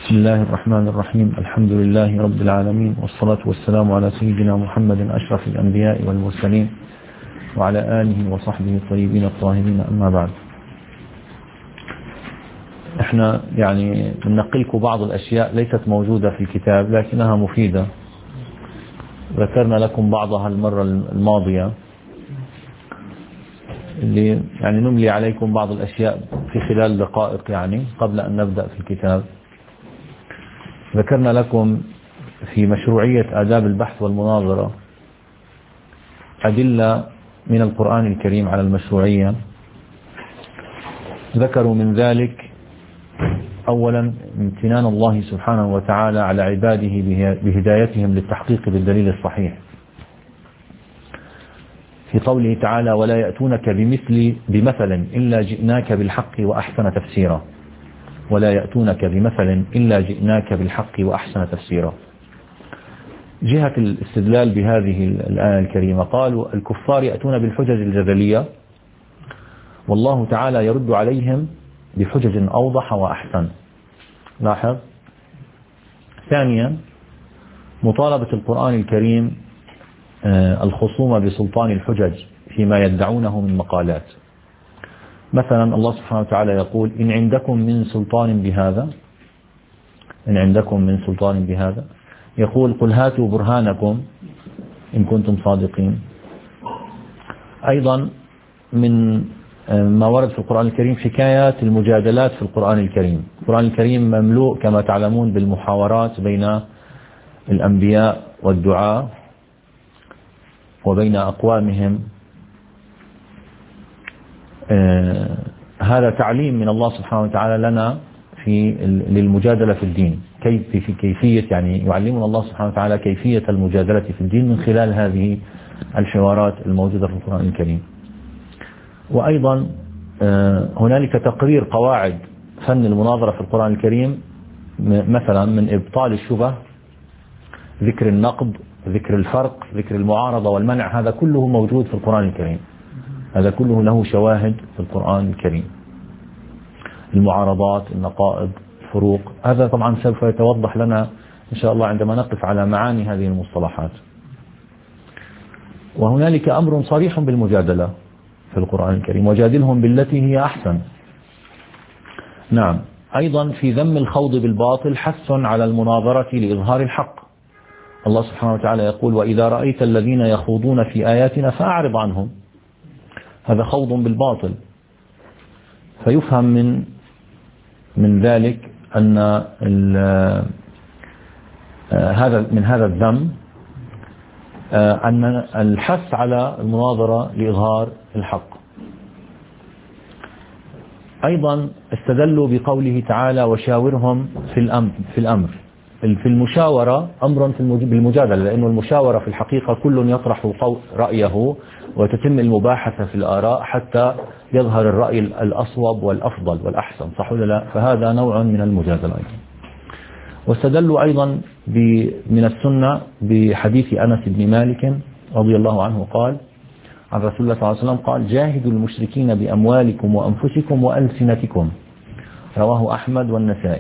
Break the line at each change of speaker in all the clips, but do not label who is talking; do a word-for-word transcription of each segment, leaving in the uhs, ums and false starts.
بسم الله الرحمن الرحيم. الحمد لله رب العالمين، والصلاة والسلام على سيدنا محمد أشرف الأنبياء والمرسلين وعلى آله وصحبه الطيبين الطاهرين، أما بعد. احنا يعني ننقلكم بعض الأشياء ليست موجودة في الكتاب لكنها مفيدة، ذكرنا لكم بعضها المرة الماضية، اللي يعني نملي عليكم بعض الأشياء في خلال دقائق يعني قبل أن نبدأ في الكتاب. ذكرنا لكم في مشروعية آداب البحث والمناظرة أدلة من القرآن الكريم على المشروعية. ذكروا من ذلك أولا امتنان الله سبحانه وتعالى على عباده بهدايتهم للتحقيق بالدليل الصحيح، في قوله تعالى: ولا يأتونك بمثل بمثل إلا جئناك بالحق وأحسن تفسيرا. ولا يأتونك بمثل إلا جئناك بالحق وأحسن تفسيرا. جهة الاستدلال بهذه الآية الكريمة، قالوا الكفار يأتون بالحجج الجدلية، والله تعالى يرد عليهم بحجج أوضح وأحسن. لاحظ. ثانيا، مطالبة القرآن الكريم الخصوم بسلطان الحجج فيما يدعونه من مقالات. مثلا الله سبحانه وتعالى يقول: إن عندكم من سلطان بهذا إن عندكم من سلطان بهذا يقول: قل هاتوا برهانكم إن كنتم صادقين. أيضا من ما ورد في القرآن الكريم حكايات المجادلات في القرآن الكريم. القرآن الكريم مملوء كما تعلمون بالمحاورات بين الأنبياء والدعاة وبين أقوامهم. آه هذا تعليم من الله سبحانه وتعالى لنا في للمجادلة في الدين، كيف في كيفية يعني يعلمنا الله سبحانه وتعالى كيفية المجادلة في الدين من خلال هذه الحوارات الموجودة في القرآن الكريم. وأيضا آه هنالك تقرير قواعد فن المناظرة في القرآن الكريم، مثلا من إبطال الشبه، ذكر النقد، ذكر الفرق، ذكر المعارضة والمنع. هذا كله موجود في القرآن الكريم، هذا كله له شواهد في القرآن الكريم. المعارضات، النقائض، الفروق، هذا طبعا سوف يتوضح لنا إن شاء الله عندما نقف على معاني هذه المصطلحات. وهنالك أمر صريح بالمجادلة في القرآن الكريم: وجادلهم بالتي هي أحسن. نعم. أيضا في ذم الخوض بالباطل حث على المناظرة لإظهار الحق. الله سبحانه وتعالى يقول: وإذا رأيت الذين يخوضون في آياتنا فأعرض عنهم. هذا خوض بالباطل. فيفهم من من ذلك أن هذا من هذا الذم أن الحث على المناظرة لإظهار الحق. أيضا استدلوا بقوله تعالى: وشاورهم في الأمر في الأمر في المشاورة أمر في بالمجادلة، لأن المشاورة في الحقيقة كل يطرح رأيه وتتم المباحثة في الآراء حتى يظهر الرأي الأصوب والأفضل والأحسن، صح ولا لا؟ فهذا نوع من المجادلة أيضا. واستدلوا أيضا من السنة بحديث أنس بن مالك رضي الله عنه قال عن رسول الله صلى الله عليه وسلم قال: جاهدوا المشركين بأموالكم وأنفسكم وألسنتكم. رواه أحمد والنسائي.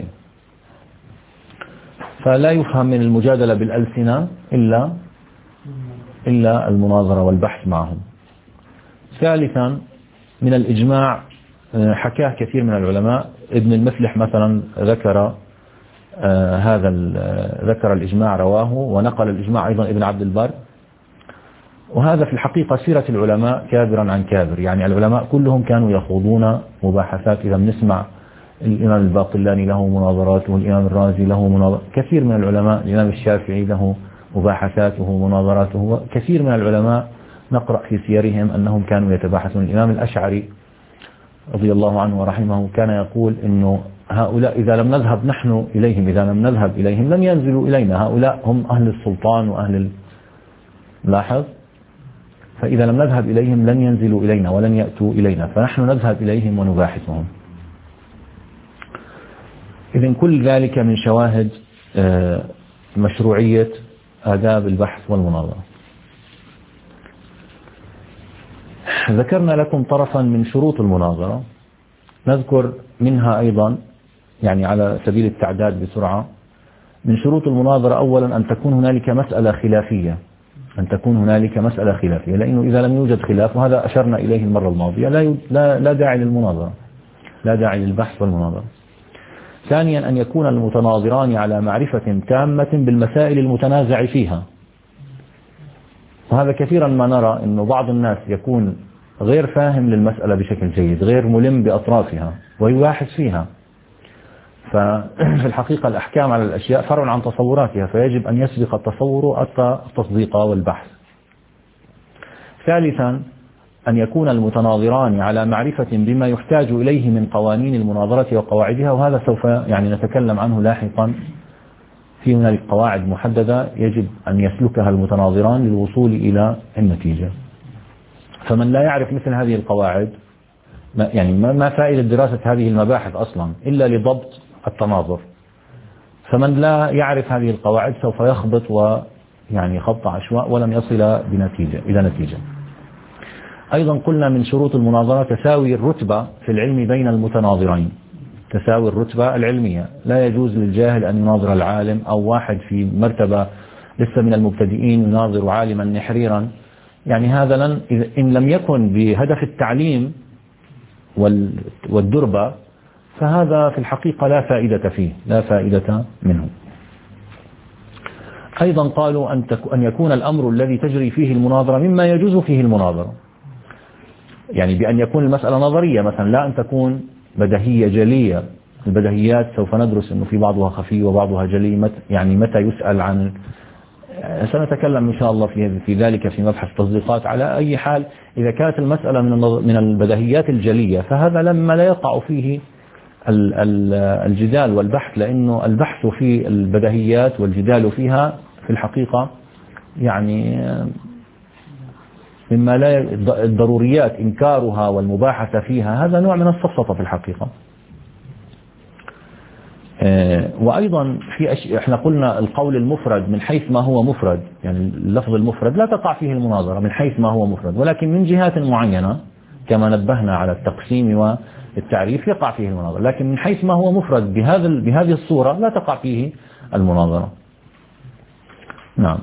فلا يفهم من المجادلة بالألسنة إلا إلا المناظرة والبحث معهم. ثالثا، من الإجماع حكاه كثير من العلماء. ابن المفلح مثلا ذكر آه هذا ذكر الإجماع، رواه ونقل الإجماع أيضا ابن عبد البر. وهذا في الحقيقة سيرة العلماء كابرا عن كابر، يعني العلماء كلهم كانوا يخوضون مباحثات. إذا بنسمع الإمام الباقلاني له مناظرات، والإمام الرازي له مناظرات، كثير من العلماء، الإمام الشافعي له مباحثاته مناظراته، كثير من العلماء نقرأ في سيرهم أنهم كانوا يتباحثون. الإمام الأشعري رضي الله عنه ورحمه كان يقول إنه هؤلاء إذا لم نذهب نحن إليهم إذا لم نذهب إليهم لن ينزلوا إلينا، هؤلاء هم أهل السلطان وأهل ال... لاحظ. فإذا لم نذهب إليهم لن ينزلوا إلينا ولن يأتوا إلينا، فنحن نذهب إليهم ونباحثهم. إذن كل ذلك من شواهد مشروعية آداب البحث والمناظرة. ذكرنا لكم طرفا من شروط المناظرة، نذكر منها أيضا يعني على سبيل التعداد بسرعة. من شروط المناظرة أولا أن تكون هنالك مسألة خلافية، أن تكون هنالك مسألة خلافية، لأنه إذا لم يوجد خلاف، وهذا أشرنا إليه المرة الماضية، لا لا لا داعي للمناظرة، لا داعي للبحث والمناظرة. ثانيا أن يكون المتناظران على معرفة تامة بالمسائل المتنازع فيها، وهذا كثيرا ما نرى أنه بعض الناس يكون غير فاهم للمسألة بشكل جيد، غير ملم بأطرافها ويباحث فيها. ففي الحقيقة الأحكام على الأشياء فرع عن تصوراتها، فيجب أن يسبق التصور التصديق والبحث. ثالثا أن يكون المتناظران على معرفة بما يحتاج إليه من قوانين المناظرة وقواعدها، وهذا سوف يعني نتكلم عنه لاحقا. في هنالك قواعد محددة يجب أن يسلكها المتناظران للوصول إلى النتيجة. فمن لا يعرف مثل هذه القواعد، يعني ما فائدة دراسة هذه المباحث أصلا إلا لضبط التناظر. فمن لا يعرف هذه القواعد سوف يخبط ويعني خبط عشواء ولن يصل بنتيجة إلى نتيجة. أيضا قلنا من شروط المناظرة تساوي الرتبة في العلم بين المتناظرين، تساوي الرتبة العلمية. لا يجوز للجاهل أن يناظر العالم، أو واحد في مرتبة لسه من المبتدئين يناظر عالما نحريرا. يعني هذا لن إن لم يكن بهدف التعليم والدربة، فهذا في الحقيقة لا فائدة فيه، لا فائدة منه. أيضا قالوا أن يكون الأمر الذي تجري فيه المناظرة مما يجوز فيه المناظرة، يعني بأن يكون المسألة نظرية مثلا، لا أن تكون بديهية جلية. البديهيات سوف ندرس أنه في بعضها خفي وبعضها جلي، يعني متى يسأل عن، سنتكلم إن شاء الله في في ذلك في مبحث التصديقات. على أي حال إذا كانت المسألة من من البديهيات الجلية، فهذا لما لا يقع فيه الجدال والبحث، لأنه البحث في البديهيات والجدال فيها في الحقيقة يعني مما لا الضروريات إنكارها والمباحثة فيها، هذا نوع من السفسطة في الحقيقة. وأيضا في أش... احنا قلنا القول المفرد من حيث ما هو مفرد، يعني اللفظ المفرد لا تقع فيه المناظرة من حيث ما هو مفرد، ولكن من جهات معينة كما نبهنا على التقسيم والتعريف يقع فيه المناظرة، لكن من حيث ما هو مفرد بهذا بهذه الصورة لا تقع فيه المناظرة. نعم.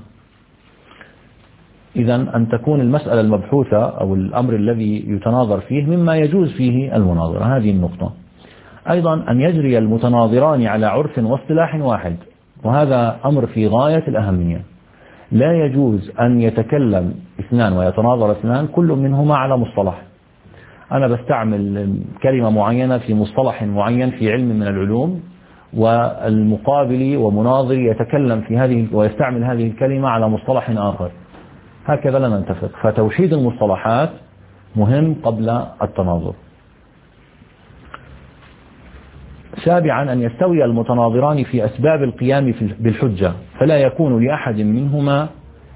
إذا أن تكون المسألة المبحوثة أو الأمر الذي يتناظر فيه مما يجوز فيه المناظرة، هذه النقطة. أيضا أن يجري المتناظران على عرف واصطلاح واحد، وهذا أمر في غاية الأهمية. لا يجوز أن يتكلم اثنان ويتناظر اثنان كل منهما على مصطلح. أنا بستعمل كلمة معينة في مصطلح معين في علم من العلوم، والمقابل ومناظر يتكلم في هذه ويستعمل هذه الكلمة على مصطلح آخر، هكذا لا نتفق. فتوحيد المصطلحات مهم قبل التناظر. سابعا أن يستوي المتناظران في أسباب القيام بالحجة، فلا يكون لأحد منهما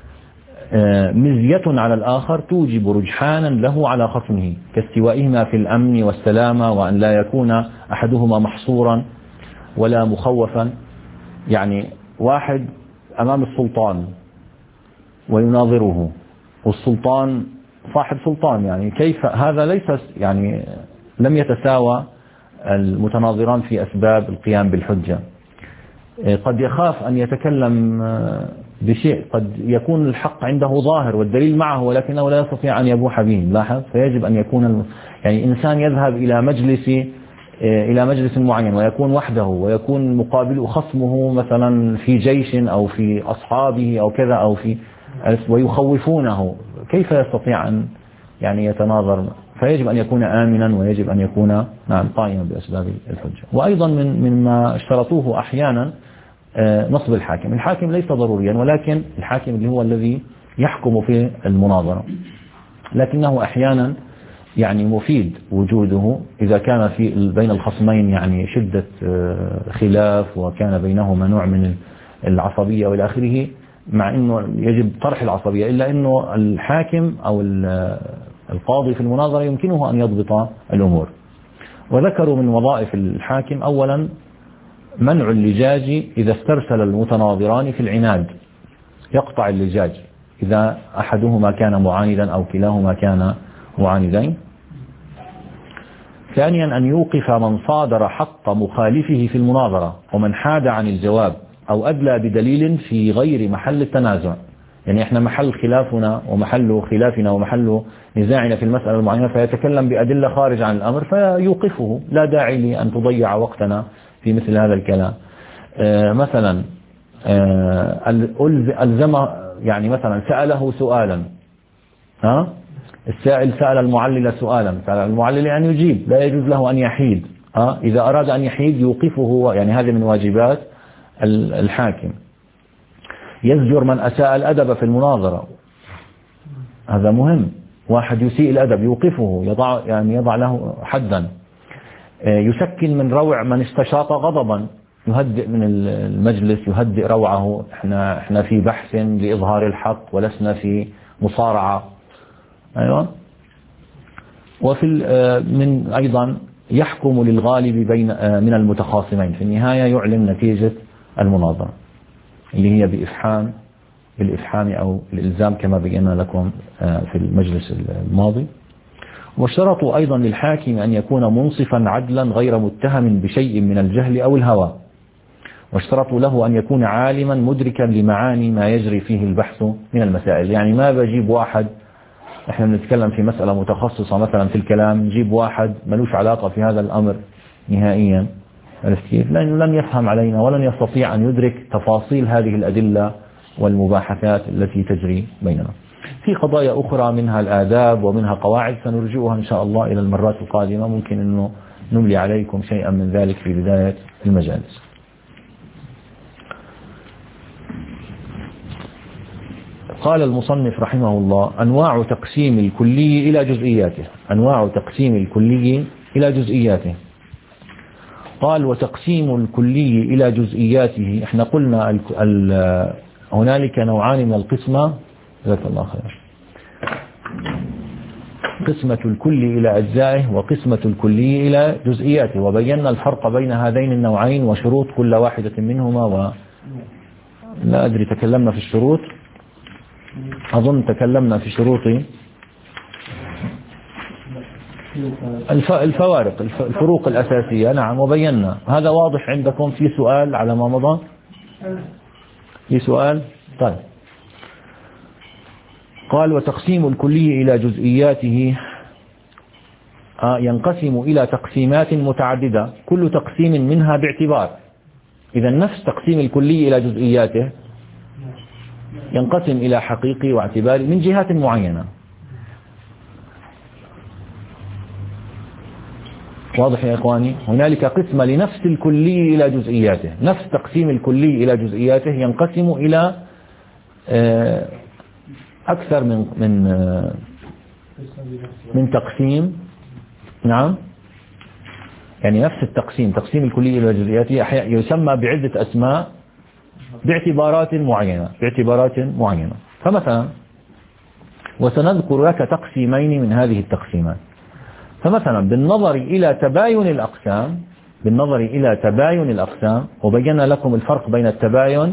مزية على الآخر توجب رجحانا له على خصمه، كاستوائهما في الأمن والسلامة، وأن لا يكون أحدهما محصورا ولا مخوفا. يعني واحد أمام السلطان ويناظره، والسلطان صاحب سلطان، يعني كيف هذا؟ ليس يعني لم يتساوى المتناظران في أسباب القيام بالحجة. قد يخاف أن يتكلم بشيء قد يكون الحق عنده ظاهر والدليل معه، ولكنه لا يستطيع أن يبوح به، لاحظ. فيجب أن يكون يعني إنسان يذهب إلى مجلس إلى مجلس معين ويكون وحده، ويكون مقابل خصمه مثلا في جيش أو في أصحابه أو كذا أو في ويخوفونه، كيف يستطيع أن يعني يتناظر؟ فيجب أن يكون آمنا، ويجب أن يكون نعم قائما بأسباب الحجة. وأيضا من مما اشترطوه أحيانا نصب الحاكم. الحاكم ليس ضروريا، ولكن الحاكم اللي هو الذي يحكم في المناظرة، لكنه أحيانا يعني مفيد وجوده إذا كان في بين الخصمين يعني شدة خلاف، وكان بينهما نوع من العصبية وإلى آخره، مع أنه يجب طرح العصبية، إلا أنه الحاكم أو القاضي في المناظرة يمكنه أن يضبط الأمور. وذكروا من وظائف الحاكم أولا منع اللجاج إذا استرسل المتناظران في العناد، يقطع اللجاج إذا أحدهما كان معاندا أو كلاهما كان معاندين. ثانيا أن يوقف من صادر حق مخالفه في المناظرة ومن حاد عن الجواب أو أدلى بدليل في غير محل التنازع. يعني إحنا محل خلافنا ومحل خلافنا ومحل نزاعنا في المسألة المعينة، فيتكلم بأدلة خارج عن الأمر فيوقفه، لا داعي لأن تضيع وقتنا في مثل هذا الكلام. آه مثلا آه ألزم، يعني مثلا سأله سؤالا، ها السائل سأل المعلل سؤالا، سأل المعلل أن يجيب، لا يجوز له أن يحيد. ها إذا أراد أن يحيد يوقفه، يعني هذه من واجبات الحاكم. يزجر من أساء الأدب في المناظرة، هذا مهم، واحد يسيء الأدب يوقفه، يضع يعني يضع له حدا. يسكن من روع من استشاط غضبا، يهدئ من المجلس، يهدئ روعه. احنا احنا في بحث لإظهار الحق ولسنا في مصارعة. أيوة. وفي من أيضا يحكم للغالب بين من المتخاصمين، في النهاية يعلن نتيجة المناظرة اللي هي بإفحام بالإفحام أو الإلزام كما بينا لكم في المجلس الماضي. واشترطوا أيضا للحاكم أن يكون منصفا عدلا غير متهم بشيء من الجهل أو الهوى. واشترطوا له أن يكون عالما مدركا لمعاني ما يجري فيه البحث من المسائل. يعني ما بجيب واحد، احنا بنتكلم في مسألة متخصصة مثلا في الكلام، نجيب واحد ملوش علاقة في هذا الأمر نهائيا، عرفت كيف؟ لأنه لن يفهم علينا ولن يستطيع أن يدرك تفاصيل هذه الأدلة والمباحثات التي تجري بيننا. في قضايا أخرى منها الآداب ومنها قواعد سنرجعها إن شاء الله إلى المرات القادمة، ممكن أنه نملي عليكم شيئا من ذلك في بداية المجالس. قال المصنف رحمه الله: أنواع تقسيم الكلي إلى جزئياته. أنواع تقسيم الكلي إلى جزئياته. قال: وتقسيم الكلي إلى جزئياته، احنا قلنا ال ال هنالك نوعان من القسمة، جزاك الله خير، قسمة الكلي إلى أجزائه وقسمة الكلي إلى جزئياته، وبينا الفرق بين هذين النوعين وشروط كل واحدة منهما. و لا أدري تكلمنا في الشروط، أظن تكلمنا في شروط الفوارق الفروق الأساسية. نعم، وبينا هذا واضح عندكم. في سؤال على ما مضى؟ في سؤال؟ طيب. قال: وتقسيم الكلي إلى جزئياته ينقسم إلى تقسيمات متعددة كل تقسيم منها باعتبار. إذا نفس تقسيم الكلي إلى جزئياته ينقسم إلى حقيقي واعتباري من جهات معينة. واضح يا إخواني؟ هنالك قسمة لنفس الكلي إلى جزئياته. نفس تقسيم الكلي إلى جزئياته ينقسم إلى أكثر من من من تقسيم. نعم، يعني نفس التقسيم، تقسيم الكلي إلى جزئياته يسمى بعدة أسماء باعتبارات معينة باعتبارات معينة. فمثلا، وسنذكر لك تقسيمين من هذه التقسيمات. فمثلا بالنظر إلى تباين الأقسام بالنظر إلى تباين الأقسام وبينا لكم الفرق بين التباين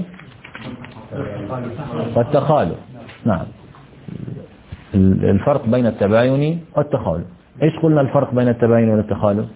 والتخالف. نعم، الفرق بين التباين والتخالف. إيش قلنا الفرق بين التباين والتخالف؟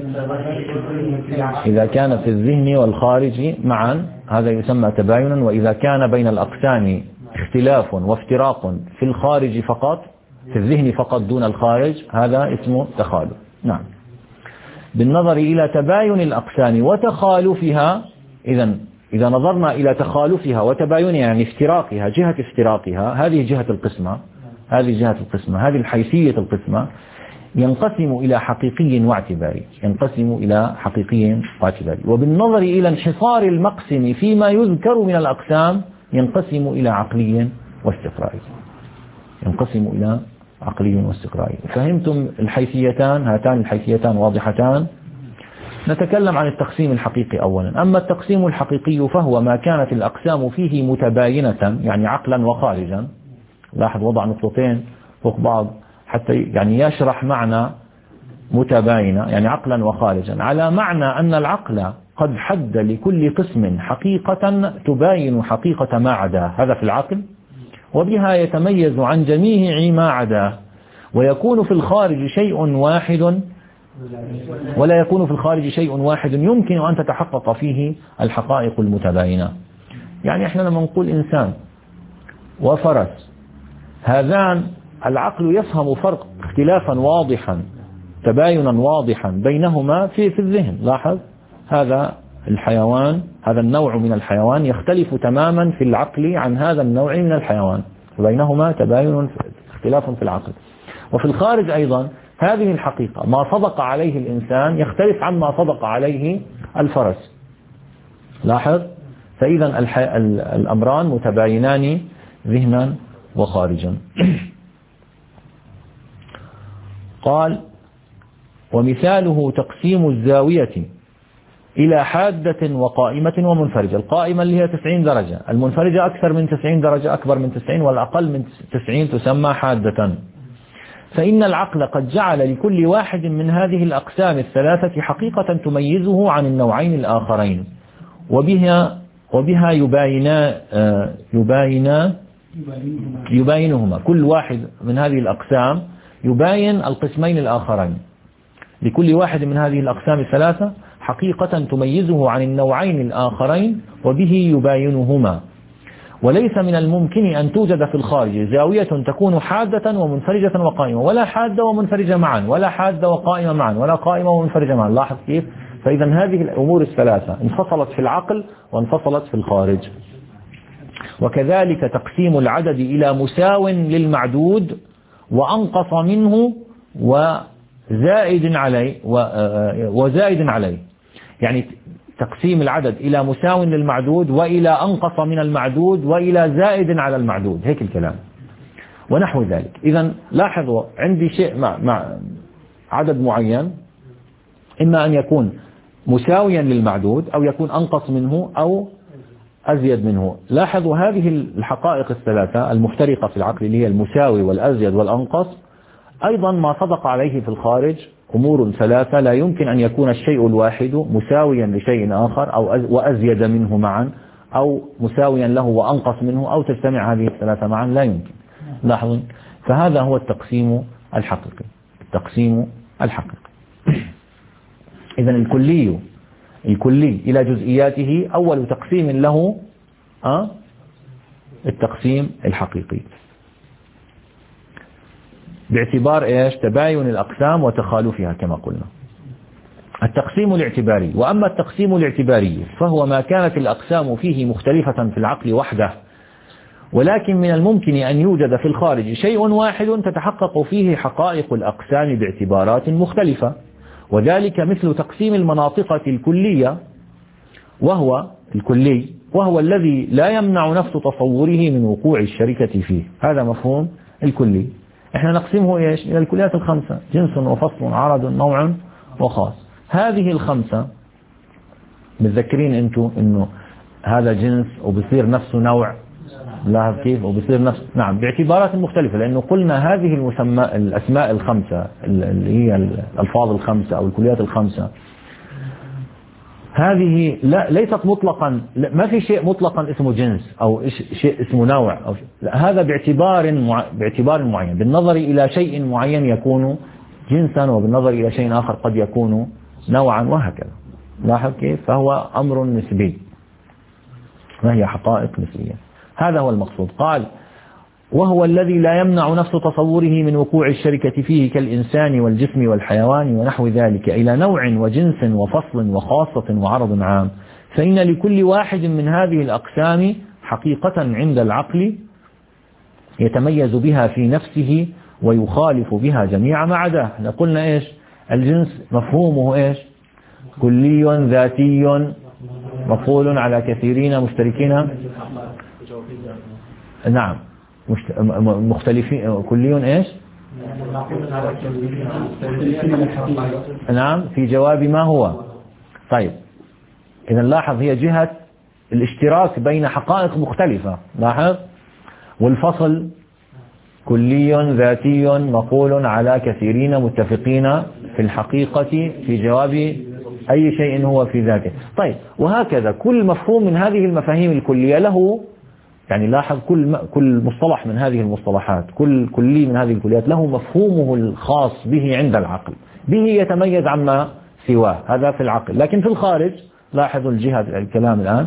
إذا كان في الذهن والخارج معا هذا يسمى تباينا، وإذا كان بين الأقسام اختلاف وافتراق في الخارج فقط، في الذهن فقط دون الخارج، هذا اسمه تخالف. نعم. بالنظر إلى تباين الأقسام وتخالفها، إذا إذا نظرنا إلى تخالفها وتباينها يعني افتراقها، جهة افتراقها، هذه جهة القسمة هذه جهة القسمة هذه الحيثية القسمة، ينقسم إلى حقيقي واعتباري ينقسم إلى حقيقي واعتباري. وبالنظر إلى انحصار المقسم فيما يذكر من الأقسام ينقسم إلى عقلي واستقرائي ينقسم إلى عقلي واستقرائي. فهمتم الحيثيتان؟ هاتان الحيثيتان واضحتان. نتكلم عن التقسيم الحقيقي أولا. أما التقسيم الحقيقي فهو ما كانت الأقسام فيه متباينة، يعني عقلا وخارجا. لاحظ وضع نقطتين فوق بعض حتى يعني يشرح معنى متباينة، يعني عقلا وخارجا، على معنى أن العقل قد حد لكل قسم حقيقة تباين حقيقة ما عداه، هذا في العقل، وبها يتميز عن جميع ما عداه، ويكون في الخارج شيء واحد ولا يكون في الخارج شيء واحد يمكن أن تتحقق فيه الحقائق المتباينة. يعني إحنا لما نقول إنسان وفرس، هذان العقل يفهم فرق اختلافا واضحا تباينا واضحا بينهما في في الذهن. لاحظ هذا الحيوان، هذا النوع من الحيوان يختلف تماما في العقل عن هذا النوع من الحيوان، وبينهما تباين اختلاف في العقل. وفي الخارج أيضا هذه الحقيقة، ما صدق عليه الإنسان يختلف عما صدق عليه الفرس. لاحظ، فإذا الأمران متباينان ذهنا وخارجا. قال: ومثاله تقسيم الزاوية إلى حادة وقائمة ومنفرجة. القائمة اللي هي تسعين درجة، المنفرجة أكثر من تسعين درجة، أكبر من تسعين، والأقل من تسعين تسمى حادة. فإن العقل قد جعل لكل واحد من هذه الأقسام الثلاثة حقيقة تميزه عن النوعين الآخرين، وبها وبها يباينا يباينا يباينهما. كل واحد من هذه الأقسام يباين القسمين الآخرين. لكل واحد من هذه الأقسام الثلاثة حقيقة تميزه عن النوعين الآخرين، وبه يباينهما. وليس من الممكن أن توجد في الخارج زاوية تكون حادة ومنفرجة وقائمة، ولا حادة ومنفرجة معا، ولا حادة وقائمة معا، ولا قائمة ومنفرجة معا. لاحظ كيف؟ فإذا هذه الأمور الثلاثة انفصلت في العقل وانفصلت في الخارج. وكذلك تقسيم العدد إلى مساو للمعدود وأنقص منه وزائد عليه وزائد عليه. يعني تقسيم العدد إلى مساو للمعدود وإلى أنقص من المعدود وإلى زائد على المعدود، هيك الكلام ونحو ذلك. إذا لاحظوا، عندي شيء مع, مع عدد معين، إما أن يكون مساويا للمعدود أو يكون أنقص منه أو أزيد منه. لاحظوا هذه الحقائق الثلاثة المفترقة في العقل اللي هي المساوي والأزيد والأنقص، أيضا ما صدق عليه في الخارج أمور ثلاثة لا يمكن أن يكون الشيء الواحد مساويا لشيء آخر أو وأزيد منه معا، أو مساويا له وأنقص منه، أو تجتمع هذه الثلاثة معا، لا يمكن. لاحظوا، فهذا هو التقسيم الحقيقي. التقسيم الحقيقي إذن الكلي الكلي إلى جزئياته أول تقسيم له أه؟ التقسيم الحقيقي، باعتبار إيش؟ تباين الأقسام وتخالفها كما قلنا. التقسيم الاعتباري. وأما التقسيم الاعتباري فهو ما كانت الأقسام فيه مختلفة في العقل وحده، ولكن من الممكن أن يوجد في الخارج شيء واحد تتحقق فيه حقائق الأقسام باعتبارات مختلفة، وذلك مثل تقسيم المناطق الكلية، وهو الكلي وهو الذي لا يمنع نفس تصوره من وقوع الشركة فيه. هذا مفهوم الكلي. احنا نقسمه ايش؟ الى الكليات الخمسة: جنس وفصل عرض نوع وخاص. هذه الخمسة متذكرين انتم انه هذا جنس وبصير نفسه نوع، لاحظ كيف؟ وبصير نفس نعم باعتبارات مختلفة، لانه قلنا هذه المسمى الاسماء الخمسة اللي هي الالفاظ الخمسة او الكليات الخمسة، هذه لا ليست مطلقا، ما في شيء مطلقا اسمه جنس او شيء اسمه نوع أو لا، هذا باعتبار مع... باعتبار معين، بالنظر الى شيء معين يكون جنسا، وبالنظر الى شيء اخر قد يكون نوعا، وهكذا. لاحظ كيف؟ فهو امر نسبي، وهي حقائق نسبية. هذا هو المقصود. قال: وهو الذي لا يمنع نفس تصوره من وقوع الشركة فيه كالإنسان والجسم والحيوان ونحو ذلك إلى نوع وجنس وفصل وخاصة وعرض عام، فإن لكل واحد من هذه الأقسام حقيقة عند العقل يتميز بها في نفسه ويخالف بها جميع ما عداه. احنا قلنا إيش؟ الجنس مفهومه إيش؟ كلي ذاتي مفعول على كثيرين مشتركين. نعم مختلفين. كلي ايش؟ نعم في جواب ما هو. طيب إذا لاحظ هي جهة الاشتراك بين حقائق مختلفة. لاحظ، والفصل كلي ذاتي مقول على كثيرين متفقين في الحقيقة في جواب أي شيء هو في ذاته. طيب، وهكذا كل مفهوم من هذه المفاهيم الكلية له يعني لاحظ كل كل مصطلح من هذه المصطلحات، كل كلي من هذه الكليات له مفهومه الخاص به عند العقل، به يتميز عما سواه، هذا في العقل. لكن في الخارج لاحظوا الجهة الكلام الآن،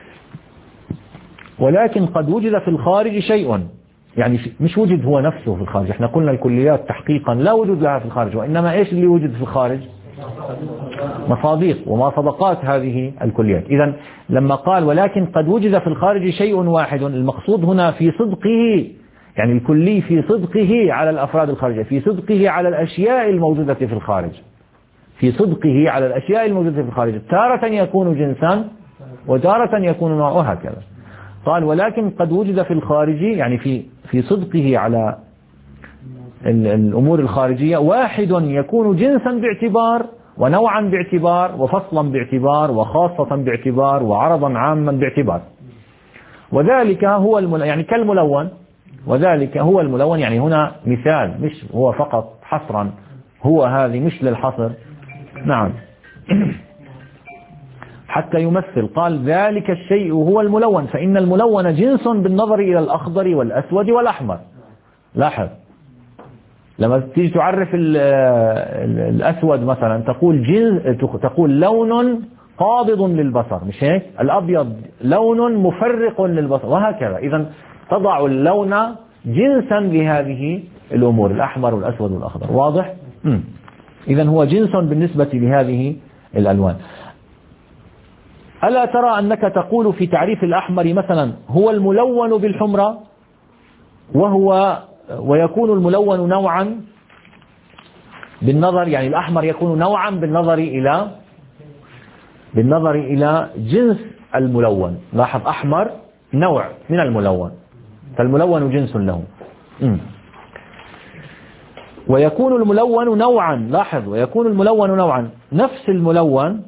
ولكن قد وجد في الخارج شيء، يعني مش وجد هو نفسه في الخارج. احنا قلنا الكليات تحقيقا لا وجود لها في الخارج، وإنما إيش اللي وجد في الخارج؟ مصادق ومصادقات هذه الكليات. إذن لما قال ولكن قد وجد في الخارج شيء واحد، المقصود هنا في صدقه، يعني الكلي في صدقه على الأفراد الخارجية، في صدقه على الأشياء الموجودة في الخارج، في صدقه على الأشياء الموجودة في الخارج، تارة يكون جنسا وتارة يكون نوعها كذا. قال ولكن قد وجد في الخارج، يعني في في صدقه على الأمور الخارجية، واحد يكون جنسا باعتبار، ونوعا باعتبار، وفصلا باعتبار، وخاصة باعتبار، وعرضا عاما باعتبار. وذلك هو المل... يعني كالملون، وذلك هو الملون، يعني هنا مثال، مش هو فقط حصرا، هو هذه مش للحصر. نعم. حتى يمثل، قال ذلك الشيء هو الملون، فإن الملون جنس بالنظر إلى الأخضر والأسود والأحمر. لاحظ لما تيجي تعرف ال ال الأسود مثلا تقول جنس، تقول لون قابض للبصر، مش هيك؟ الأبيض لون مفرق للبصر، وهكذا. إذا تضع اللون جنسا لهذه الأمور، الأحمر والأسود والأخضر. واضح؟ إذا هو جنس بالنسبة لهذه الألوان. ألا ترى أنك تقول في تعريف الأحمر مثلا هو الملون بالحمرة، وهو ويكون الملون نوعا بالنظر، يعني الأحمر يكون نوعا بالنظر إلى بالنظر إلى جنس الملون. لاحظ أحمر نوع من الملون، فالملون جنس له. م. ويكون الملون نوعا، لاحظ ويكون الملون نوعا، نفس الملون.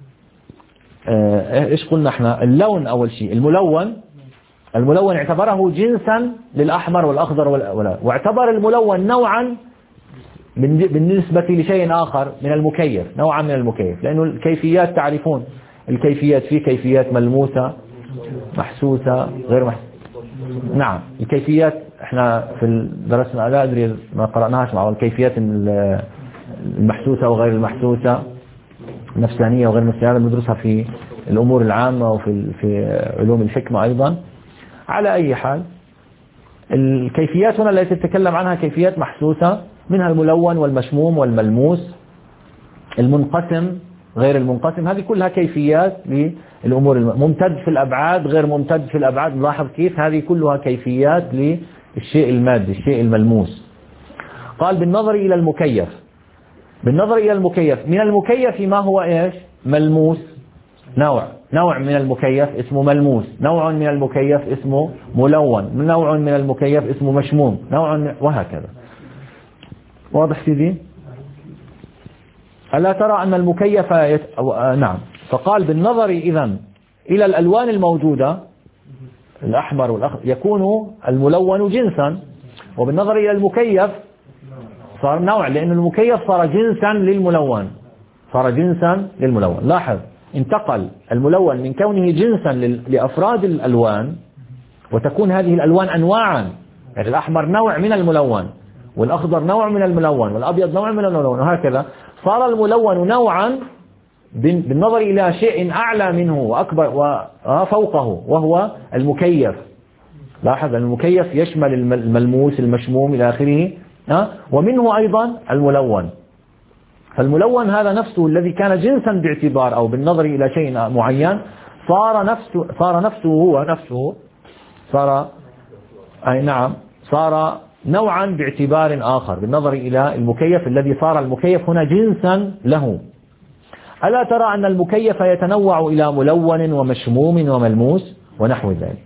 ايش قلنا احنا؟ اللون اول شيء، الملون الملون اعتبره جنسا للأحمر والأخضر، واعتبر الملون نوعا بالنسبة لشيء آخر من المكيف، نوعا من المكيف، لأنه الكيفيات تعرفون الكيفيات، في كيفيات ملموسة محسوسة غير محسوسة. نعم الكيفيات احنا في درسنا، لا أدري ما قرأناهاش مع الكيفيات المحسوسة وغير المحسوسة، نفسانية وغير نفسانية، ندرسها في الأمور العامة وفي في علوم الحكمة أيضا. على أي حال الكيفيات هنا التي تتكلم عنها كيفيات محسوسة، منها الملون والمشموم والملموس، المنقسم غير المنقسم، هذه كلها كيفيات للأمور، ممتد في الأبعاد غير ممتد في الأبعاد. نلاحظ كيف هذه كلها كيفيات للشيء المادي، الشيء الملموس. قال بالنظر إلى المكيف، بالنظر إلى المكيف، من المكيف ما هو إيش؟ ملموس، نوع نوع من المكيف اسمه ملموس، نوع من المكيف اسمه ملون، نوع من المكيف اسمه مشموم، نوع من... وهكذا. واضح سيدي؟ ألا ترى أن المكيف يت... نعم. فقال بالنظر إذن إلى الألوان الموجودة، الأحمر والأخضر، يكون الملون جنسا، وبالنظر إلى المكيف صار نوع، لأن المكيف صار جنسا للملون، صار جنسا للملون. لاحظ انتقل الملون من كونه جنسا لأفراد الألوان، وتكون هذه الألوان أنواعا، يعني الأحمر نوع من الملون، والأخضر نوع من الملون، والأبيض نوع من الملون، وهكذا. صار الملون نوعا بالنظر إلى شيء أعلى منه وأكبر وفوقه، وهو المكيف. لاحظ المكيف يشمل الملموس المشموم إلى آخره، ومنه أيضا الملون. فالملون هذا نفسه الذي كان جنسا باعتبار أو بالنظر إلى شيء معين، صار نفسه صار نفسه هو نفسه صار أي نعم صار نوعا باعتبار آخر بالنظر إلى المكيف، الذي صار المكيف هنا جنسا له. ألا ترى أن المكيف يتنوع إلى ملون ومشموم وملموس ونحو ذلك،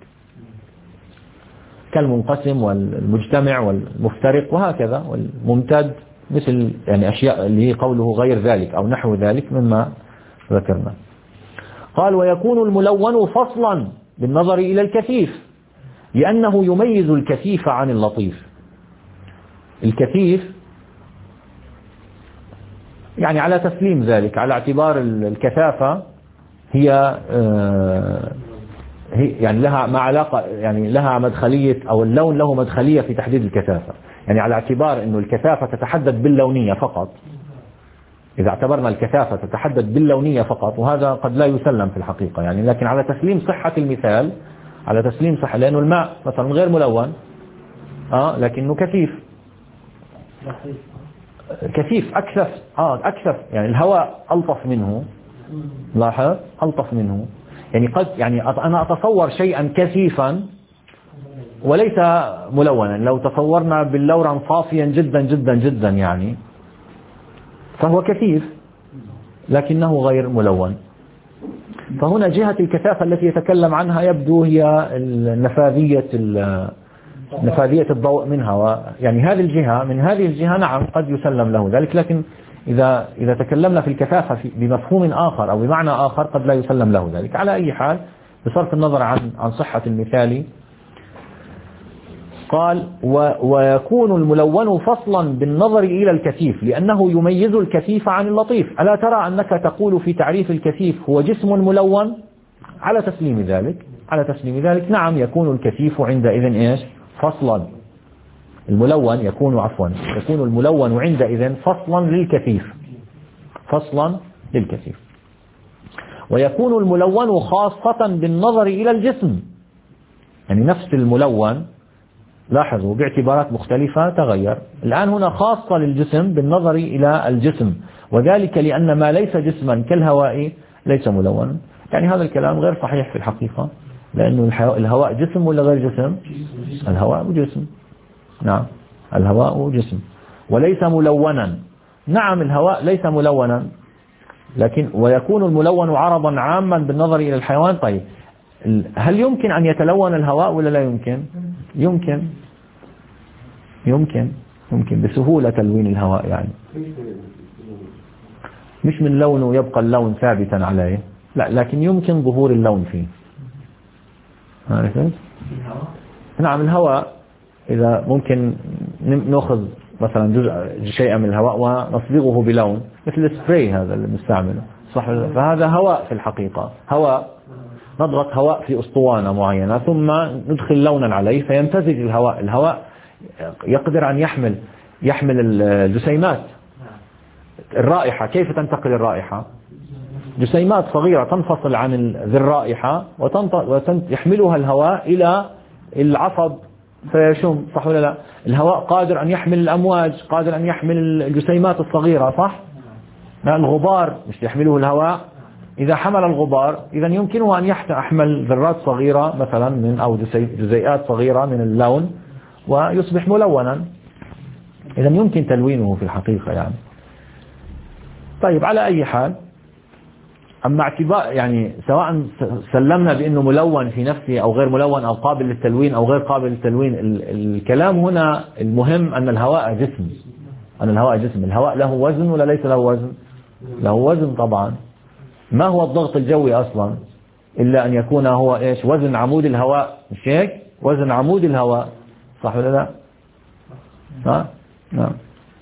كالمنقسم والمجتمع والمفترق وهكذا، والممتد، مثل يعني أشياء اللي قوله غير ذلك أو نحو ذلك مما ذكرنا. قال ويكون الملون فصلا بالنظر إلى الكثيف، لأنه يميز الكثيف عن اللطيف. الكثيف يعني على تسليم ذلك، على اعتبار الكثافة هي هي يعني لها ما علاقة، يعني لها مدخلية، أو اللون له مدخلية في تحديد الكثافة، يعني على اعتبار أنه الكثافة تتحدد باللونية فقط. إذا اعتبرنا الكثافة تتحدد باللونية فقط، وهذا قد لا يسلم في الحقيقة يعني، لكن على تسليم صحة المثال، على تسليم صحة، لأنه الماء مثلا غير ملون آه لكنه كثيف، كثيف أكثف آه أكثف يعني الهواء ألطف منه، لاحظ ألطف منه، يعني قد يعني أنا أتصور شيئا كثيفا وليس ملونا، لو تصورنا باللورا صافيا جدا جدا جدا يعني فهو كثيف لكنه غير ملون. فهنا جهة الكثافة التي يتكلم عنها يبدو هي نفاذية نفاذية الضوء منها، يعني هذه الجهة، من هذه الجهة نعم قد يسلم له ذلك، لكن إذا إذا تكلمنا في الكثافة بمفهوم آخر أو بمعنى آخر قد لا يسلم له ذلك. على أي حال بصرف النظر عن عن صحة المثال، قال ويكون الملون فصلا بالنظر إلى الكثيف لأنه يميز الكثيف عن اللطيف. ألا ترى أنك تقول في تعريف الكثيف هو جسم ملون؟ على تسليم ذلك على تسليم ذلك نعم يكون الكثيف عندئذ إيش؟ فصلا. الملون يكون عفوا يكون الملون عندئذ فصلا للكثيف، فصلا للكثيف. ويكون الملون خاصة بالنظر إلى الجسم، يعني نفس الملون لاحظوا باعتبارات مختلفة تغير، الآن هنا خاصة للجسم بالنظر إلى الجسم، وذلك لأن ما ليس جسما كالهواء ليس ملونا. يعني هذا الكلام غير صحيح في الحقيقة، لأنه الهواء جسم ولا غير جسم؟ الهواء جسم، نعم الهواء جسم وليس ملونا. نعم الهواء ليس ملونا، لكن ويكون الملون عرضا عاما بالنظر إلى الحيوان. طيب هل يمكن أن يتلون الهواء ولا لا يمكن؟ يمكن يمكن يمكن بسهولة تلوين الهواء، يعني مش من لونه يبقى اللون ثابتا عليه، لا لكن يمكن ظهور اللون فيه. عرفت؟ نعم الهواء إذا ممكن نأخذ مثلا جزء شيئا من الهواء ونصبغه بلون مثل السبراي هذا اللي بنستعمله، صح؟ فهذا هواء في الحقيقة، هواء نضغط هواء في أسطوانة معينة ثم ندخل لونا عليه فيمتزج الهواء. الهواء يقدر أن يحمل يحمل الجسيمات. الرائحة كيف تنتقل الرائحة؟ جسيمات صغيرة تنفصل عن ذي الرائحة ويحملها الهواء إلى العصب فيشم، صح ولا لا؟ الهواء قادر أن يحمل الأمواج، قادر أن يحمل الجسيمات الصغيرة، صح؟ الغبار مش يحمله الهواء؟ إذا حمل الغبار إذا يمكنه أن يحمل ذرات صغيرة مثلا من أو جزيئات صغيرة من اللون ويصبح ملونا. إذا يمكن تلوينه في الحقيقة يعني. طيب على أي حال، أما اعتبار يعني سواء سلمنا بأنه ملون في نفسه أو غير ملون أو قابل للتلوين أو غير قابل للتلوين، الكلام هنا المهم أن الهواء جسم، أن الهواء جسم. الهواء له وزن ولا ليس له وزن؟ له وزن طبعا. ما هو الضغط الجوي أصلا إلا أن يكون هو إيش؟ وزن عمود الهواء، مش هيك؟ وزن عمود الهواء، صح ولا لا؟ ها؟ نعم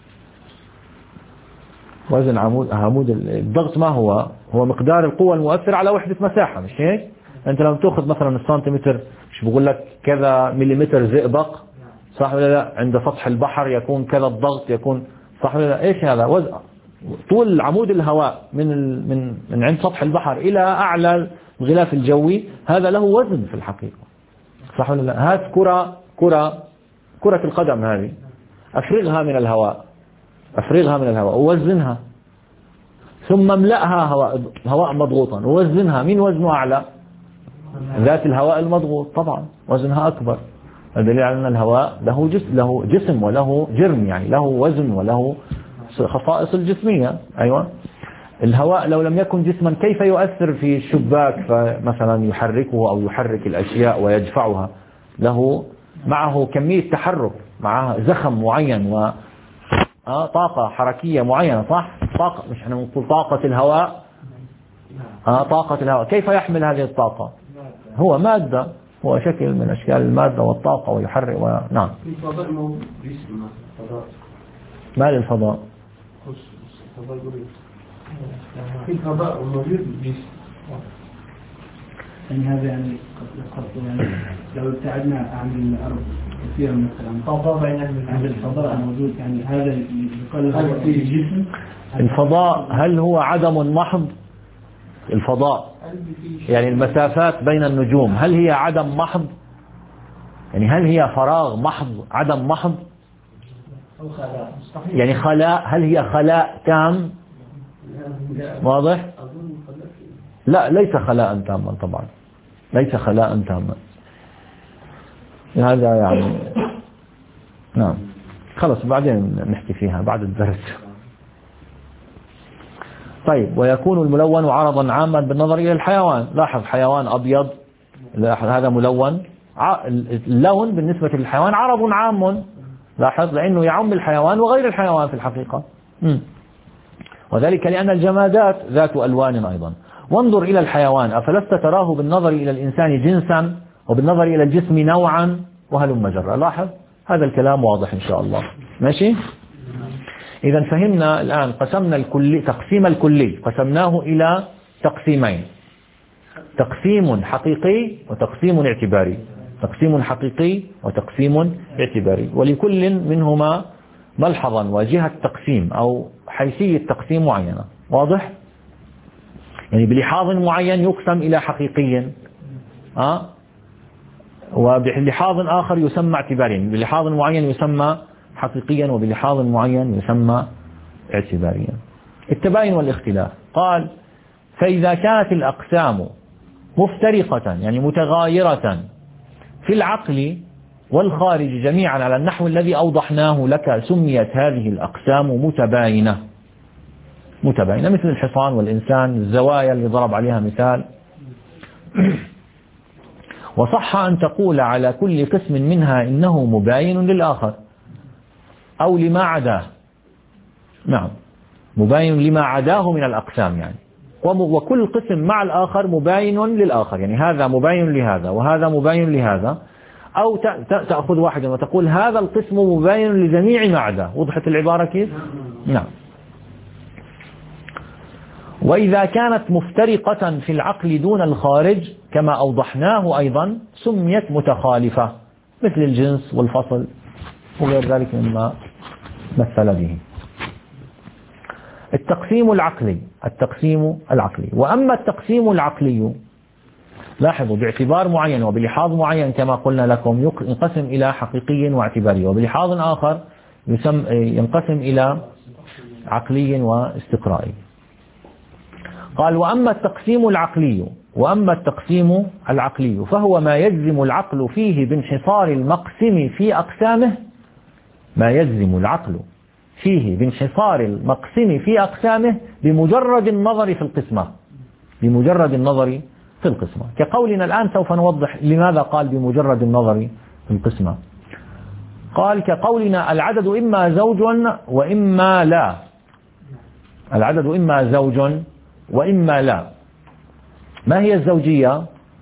وزن عمود عمود الضغط. ما هو؟ هو مقدار القوة المؤثرة على وحدة مساحة، مش هيك؟ أنت لما تأخذ مثلا السنتيمتر مش بقول لك كذا مليمتر زئبق، صح ولا لا؟ عند سطح البحر يكون كذا الضغط، يكون صح ولا لا؟ إيش هذا؟ وزن طول عمود الهواء من من من عند سطح البحر إلى أعلى الغلاف الجوي، هذا له وزن في الحقيقة، صح ولا لا؟ هات كرة كرة كرة القدم هذه، أفرغها من الهواء، أفرغها من الهواء ووزنها، ثم املأها هواء هواء مضغوطا ووزنها. مين وزنه أعلى؟ ذات الهواء المضغوط طبعا وزنها أكبر. الدليل على أن الهواء له جسم له جسم وله جرم، يعني له وزن وله خصائص الجسمية. أيوة الهواء لو لم يكن جسما كيف يؤثر في الشباك فمثلا يحركه أو يحرك الأشياء ويدفعها؟ له معه كمية تحرك، معه زخم معين و آه طاقة حركية معينة، صح؟ طاقة، مش احنا نقول طاقة الهواء، آه طاقة الهواء كيف يحمل هذه الطاقة؟ هو مادة، هو شكل من أشكال المادة والطاقة ويحرك و... نعم. ما للفضاء؟
يعني هذا يعني قد يعني لو ابتعدنا عن الأرض كثيرا مثلا فضاء عن الفضاء موجود، يعني هذا يقال هل في الجسم
الفضاء هل هو عدم محض؟ الفضاء يعني المسافات بين النجوم هل هي عدم محض؟ يعني هل هي فراغ محض عدم محض؟ يعني خلاء، هل هي خلاء تام؟ واضح؟ لا ليس خلاء تاما طبعا، ليس خلاء تاما. هذا يعني نعم خلص بعدين نحكي فيها بعد الدرس. طيب، ويكون الملون عرضا عاما بالنظر إلى الحيوان. لاحظ حيوان أبيض، لاحظ هذا ملون، اللون بالنسبة للحيوان عرض عام، لاحظ لأنه يعم الحيوان وغير الحيوان في الحقيقة. م. وذلك لأن الجمادات ذات ألوان أيضا. وانظر إلى الحيوان أفلست تراه بالنظر إلى الإنسان جنسا وبالنظر إلى الجسم نوعا وهلم جرا. لاحظ هذا الكلام واضح إن شاء الله. ماشي؟ إذا فهمنا الآن قسمنا الكلي، تقسيم الكلي قسمناه إلى تقسيمين، تقسيم حقيقي وتقسيم اعتباري، تقسيم حقيقي وتقسيم اعتباري، ولكل منهما ملحظا وجهة تقسيم أو حيثية تقسيم معينة. واضح؟ يعني بلحاظ معين يقسم إلى حقيقي، أه؟ وبلحاظ آخر يسمى اعتباريا، بلحاظ معين يسمى حقيقيا وبلحاظ معين يسمى اعتباريا. التباين والاختلاف. قال فإذا كانت الأقسام مفترقة يعني متغايرة في العقل والخارج جميعا على النحو الذي أوضحناه لك سميت هذه الأقسام متباينة. متباينة مثل الحصان والإنسان، الزوايا اللي ضرب عليها مثال. وصح أن تقول على كل قسم منها إنه مباين للآخر أو لما عداه. نعم، مباين لما عداه من الأقسام يعني، وكل قسم مع الآخر مباين للآخر، يعني هذا مباين لهذا وهذا مباين لهذا. أو تأخذ واحدا وتقول هذا القسم مباين لجميع ما عداه. وضحت العبارة كيف؟ نعم. وإذا كانت مفترقة في العقل دون الخارج كما أوضحناه أيضا سميت متخالفة مثل الجنس والفصل وغير ذلك مما مثل به. التقسيم العقلي، التقسيم العقلي. وأما التقسيم العقلي لاحظوا باعتبار معين وبلحاظ معين كما قلنا لكم ينقسم إلى حقيقي واعتباري، وبلحاظ آخر ينقسم إلى عقلي واستقرائي. قال وأما التقسيم العقلي وأما التقسيم العقلي فهو ما يجزم العقل فيه بانحصار المقسم في أقسامه، ما يجزم العقل فيه بانحصار المقسم في أقسامه بمجرد النظر في القسمة، بمجرد النظر في القسمة. كقولنا الآن سوف نوضح لماذا قال بمجرد النظر في القسمة. قال كقولنا العدد إما زوج وإما لا، العدد إما زوج وإما لا. ما هي الزوجية؟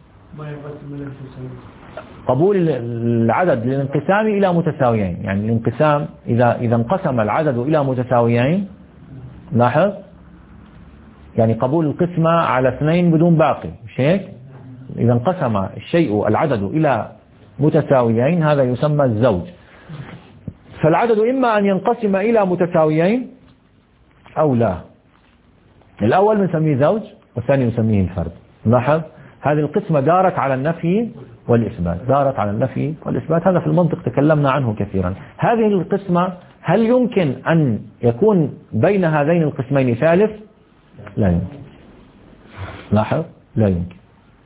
قبول العدد للانقسام إلى متساويين، يعني الانقسام إذا إذا انقسم العدد إلى متساويين، لاحظ يعني قبول القسمة على اثنين بدون باقي، مش هيك؟ إذا انقسم الشيء العدد إلى متساويين هذا يسمى الزوج. فالعدد إما أن ينقسم إلى متساويين أو لا. الأول بنسميه زوج والثاني نسميه الفرد. لاحظ هذه القسمة دارت على النفي والإثبات، دارت على النفي والإثبات، هذا في المنطق تكلمنا عنه كثيرا. هذه القسمة هل يمكن أن يكون بين هذين القسمين ثالث؟ لا يمكن. لاحظ لا يمكن.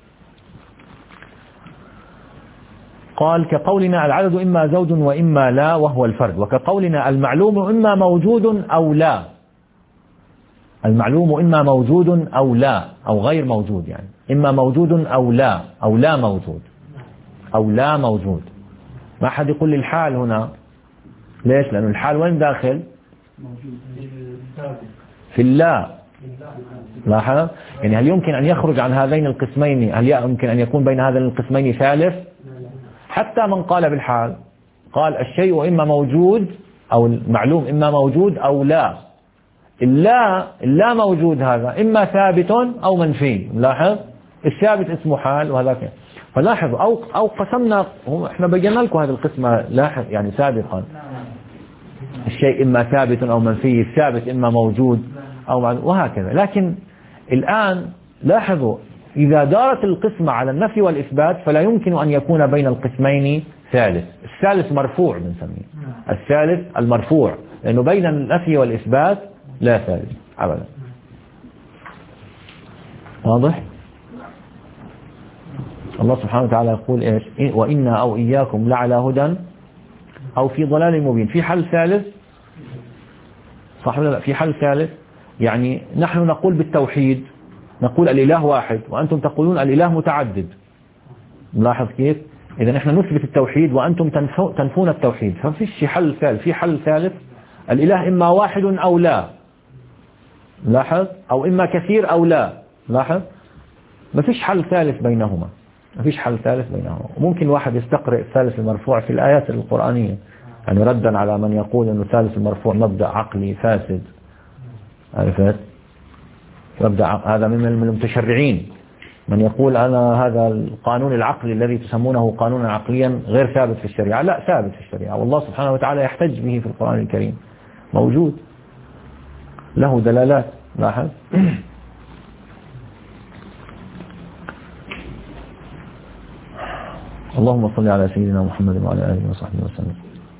قال كقولنا العدد إما زوج وإما لا وهو الفرد، وكقولنا المعلوم إما موجود أو لا، المعلوم إما موجود أو لا أو غير موجود، يعني إما موجود أو لا أو لا موجود أو لا موجود. ما حد يقول لي الحال هنا، ليش؟ لأن الحال وين داخل؟ في اللا. لاحظ يعني هل يمكن أن يخرج عن هذين القسمين، هل يمكن أن يكون بين هذين القسمين ثالث؟ حتى من قال بالحال قال الشيء إما موجود أو المعلوم إما موجود أو لا. اللا اللا موجود هذا إما ثابت أو منفي. لاحظ الثابت اسمه حال وهذاك. فلاحظوا أو أو قسمنا، احنا بينا لكم هذه القسمة لاحظ يعني سابقا، الشيء إما ثابت أو منفي، الثابت إما موجود أو وهكذا. لكن الآن لاحظوا إذا دارت القسمة على النفي والإثبات فلا يمكن أن يكون بين القسمين ثالث. الثالث مرفوع بنسميه، الثالث المرفوع، لأنه بين النفي والإثبات لا ثالث أبدا. واضح؟ الله سبحانه وتعالى يقول إيش؟ وإنا أو إياكم لعلى هدى أو في ضلال مبين. في حل ثالث صح ولا لا؟ في حل ثالث، يعني نحن نقول بالتوحيد، نقول الإله واحد وأنتم تقولون الإله متعدد. ملاحظ كيف؟ إذا نحن نثبت التوحيد وأنتم تنفون التوحيد، ففيش حل ثالث. في حل ثالث، الإله إما واحد أو لا، لاحظ، أو إما كثير أو لا، لاحظ، ما فيش حل ثالث بينهما، ما فيش حل ثالث بينهما. ممكن واحد يستقرئ الثالث المرفوع في الآيات القرآنية، يعني ردا على من يقول أن الثالث المرفوع مبدأ عقلي فاسد، عرفت؟ مبدأ هذا من المتشرعين، من يقول أنا هذا القانون العقلي الذي تسمونه قانونا عقليا غير ثابت في الشريعة. لا، ثابت في الشريعة، والله سبحانه وتعالى يحتج به في القرآن الكريم، موجود، له دلالات. لاحظ. اللهم صل على سيدنا محمد وعلى آله وصحبه وسلم.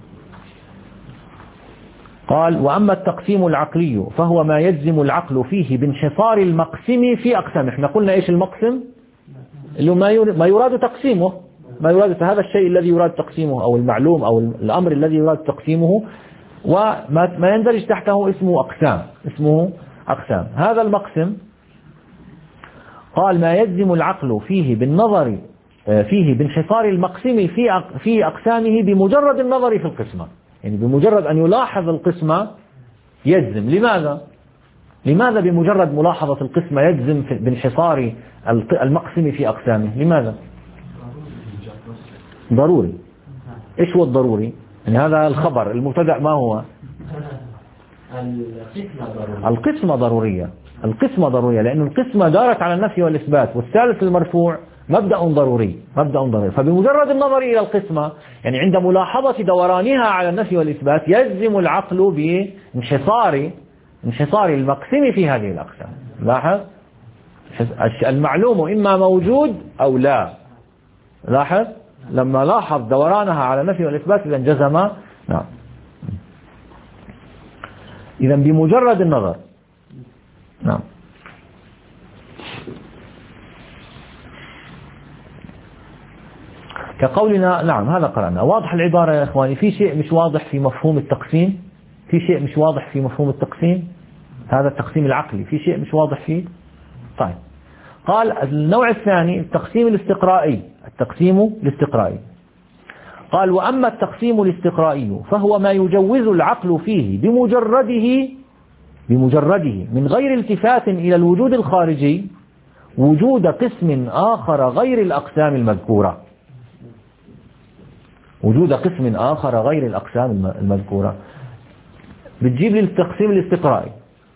قال وأما التقسيم العقلي فهو ما يجزم العقل فيه بانحصار المقسم في أقسامه. احنا قلنا إيش المقسم؟ اللي ما يراد تقسيمه، ما يراد هذا الشيء الذي يراد تقسيمه أو المعلوم أو الأمر الذي يراد تقسيمه، وما ما يندرج تحته اسمه أقسام، اسمه أقسام. هذا المقسم قال ما يجزم العقل فيه بالنظر فيه بانحصار المقسم في في أقسامه بمجرد النظر في القسمة، يعني بمجرد أن يلاحظ القسمة يجزم. لماذا؟ لماذا بمجرد ملاحظة القسمة يجزم بانحصار المقسم في أقسامه؟ لماذا؟ ضروري. إيش هو الضروري؟ يعني هذا الخبر المبتدأ ما هو؟ القسمة ضرورية. القسمة ضرورية لأن القسمة دارت على النفي والإثبات، والثالث المرفوع مبدأ ضروري، مبدأ ضروري. فبمجرد النظر إلى القسمة، يعني عند ملاحظة دورانها على النفي والإثبات، يجزم العقل بانحصار انحصار المقسم في هذه الأقسام. لاحظ، المعلوم إما موجود أو لا. لاحظ، لما لاحظ دورانها على النفي والإثبات إذا جزم. نعم. إذا بمجرد النظر. نعم. كقولنا، نعم هذا قرأنا. واضح العبارة يا إخواني؟ في شيء مش واضح في مفهوم التقسيم؟ في شيء مش واضح في مفهوم التقسيم؟ هذا التقسيم العقلي في شيء مش واضح فيه؟ طيب. قال النوع الثاني التقسيم الاستقرائي. التقسيم الاستقرائي قال وأما التقسيم الاستقرائي فهو ما يجوز العقل فيه بمجرده بمجرده من غير التفات إلى الوجود الخارجي وجود قسم آخر غير الأقسام المذكورة. وجود قسم آخر غير الأقسام المذكورة. بتجيب لي التقسيم الاستقرائي،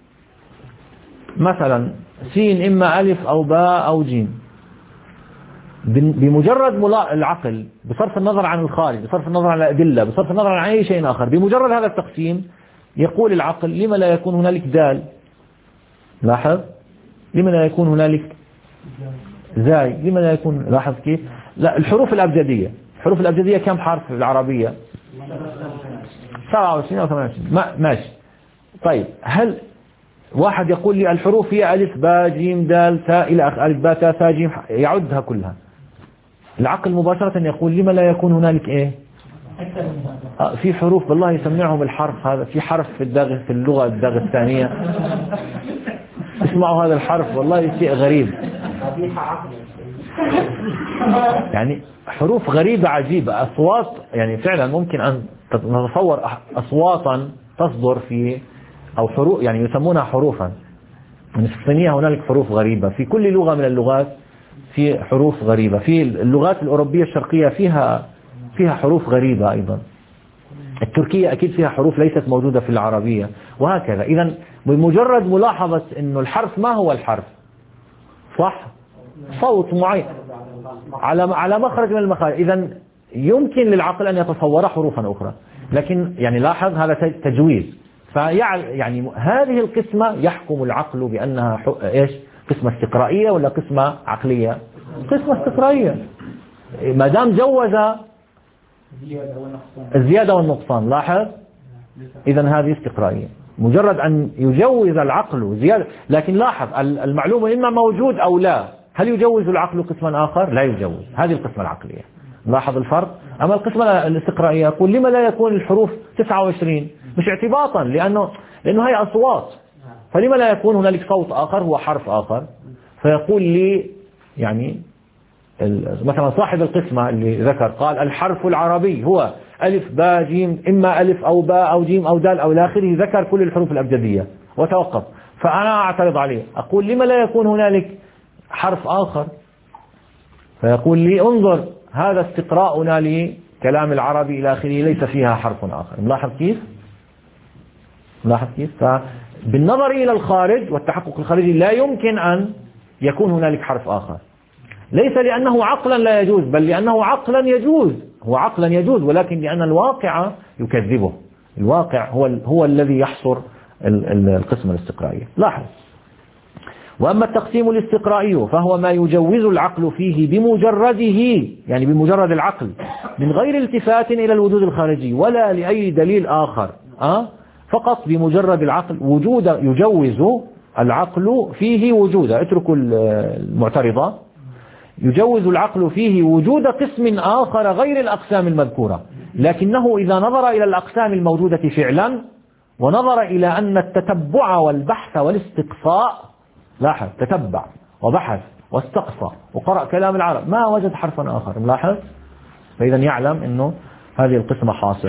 مثلا سين إما ألف أو باء أو جيم، بمجرد العقل بصرف النظر عن الخارج، بصرف النظر عن الأدلة، بصرف النظر عن أي شيء آخر، بمجرد هذا التقسيم يقول العقل لما لا يكون هنالك دال؟ لاحظ، لما لا يكون هنالك زاي؟ لما لا يكون؟ لاحظ كيف؟ لا، الحروف الأبجدية، الحروف الأبجدية كم حرف في العربية؟ سبعة وعشرين أو ثمانية وعشرين. ما ماشي. طيب، هل واحد يقول لي الحروف هي ألف باء جيم دال تاء إلى آخر، ألف باء تاء ثاء جيم، يعدها كلها. العقل مباشرة يقول لما لا يكون هنالك إيه؟ آه في حروف بالله يسمعهم الحرف هذا، في حرف في الداغ في اللغة الداغستانية اسمعوا هذا الحرف والله شيء غريب، يعني حروف غريبة عجيبة، أصوات يعني فعلا ممكن أن نتصور أصواتا تصدر في أو حروف يعني يسمونها حروفا. من الصينية هنالك حروف غريبة، في كل لغة من اللغات في حروف غريبة، في اللغات الأوروبية الشرقية فيها فيها حروف غريبة أيضا، التركية أكيد فيها حروف ليست موجودة في العربية وهكذا. إذن بمجرد ملاحظة أنه الحرف ما هو الحرف، صح؟ صوت معين على على مخرج من المخارج. إذا يمكن للعقل أن يتصور حروفا أخرى، لكن يعني لاحظ هذا تجويز. فيعني هذه القسمة يحكم العقل بأنها إيش؟ قسمة استقرائية ولا قسمة عقلية؟ قسمة استقرائية. ما دام جوز الزيادة والنقصان، لاحظ إذا هذه استقرائية. مجرد أن يجوز العقل زيادة، لكن لاحظ المعلومة إما موجود أو لا. هل يجوز العقل قسما آخر؟ لا يجوز. هذه القسمة العقلية. لاحظ الفرق. أما القسمة الاستقرائية يقول لما لا يكون الحروف تسعة وعشرين؟ مش اعتباطا، لأنه لأنه هي أصوات، فلما لا يكون هنالك صوت آخر هو حرف آخر. فيقول لي يعني مثلا صاحب القسمة اللي ذكر قال الحرف العربي هو ألف باء جيم، إما ألف أو باء أو جيم أو دال أو إلى آخره، ذكر كل الحروف الأبجدية وتوقف. فأنا أعترض عليه، أقول لما لا يكون هنالك حرف آخر؟ فيقول لي انظر، هذا استقراؤنا لكلام العربي إلى آخره ليس فيها حرف آخر. ملاحظ كيف؟ ملاحظ كيف؟ فبالنظر إلى الخارج والتحقق الخارجي لا يمكن أن يكون هنالك حرف آخر، ليس لأنه عقلا لا يجوز، بل لأنه عقلا يجوز. هو عقلا يجوز، ولكن لأن الواقع يكذبه. الواقع هو هو الذي يحصر القسمة الاستقرائية. لاحظ. وأما التقسيم الاستقرائي فهو ما يجوز العقل فيه بمجرده، يعني بمجرد العقل، من غير التفات إلى الوجود الخارجي ولا لأي دليل آخر، أه؟ فقط بمجرد العقل وجود يجوز العقل فيه وجودا. اتركوا المعترضة. يجوز العقل فيه وجود قسم آخر غير الأقسام المذكورة، لكنه إذا نظر إلى الأقسام الموجودة فعلا ونظر إلى أن التتبع والبحث والاستقصاء، لاحظ تتبع وبحث واستقصى وقرأ كلام العرب، ما وجد حرفا آخر. ملاحظ. فإذا يعلم أنه هذه القسمة حاصرة.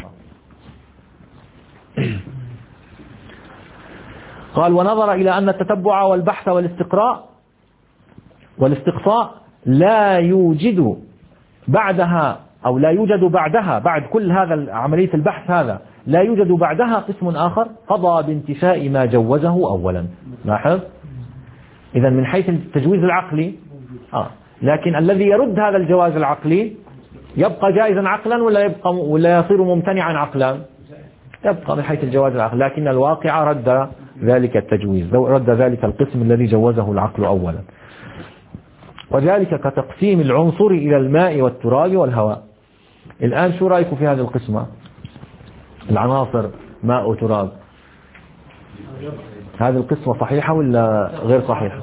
قال ونظر إلى أن التتبع والبحث والاستقراء والاستقصاء لا يوجد بعدها أو لا يوجد بعدها، بعد كل هذا عملية البحث هذا لا يوجد بعدها قسم آخر، قضى بانتفاء ما جوزه أولا. لاحظ. إذا من حيث التجويز العقلي آه. لكن الذي يرد هذا الجواز العقلي يبقى جائزا عقلا ولا يبقى ولا يصير ممتنعا عقلا؟ يبقى من حيث الجواز العقلي، لكن الواقع رد ذلك التجويز، رد ذلك القسم الذي جوزه العقل أولا. وذلك كتقسيم العنصر إلى الماء والتراب والهواء. الآن شو رأيكم في هذه القسمة؟ العناصر ماء وتراب، هذه القسمة صحيحة ولا غير صحيحة؟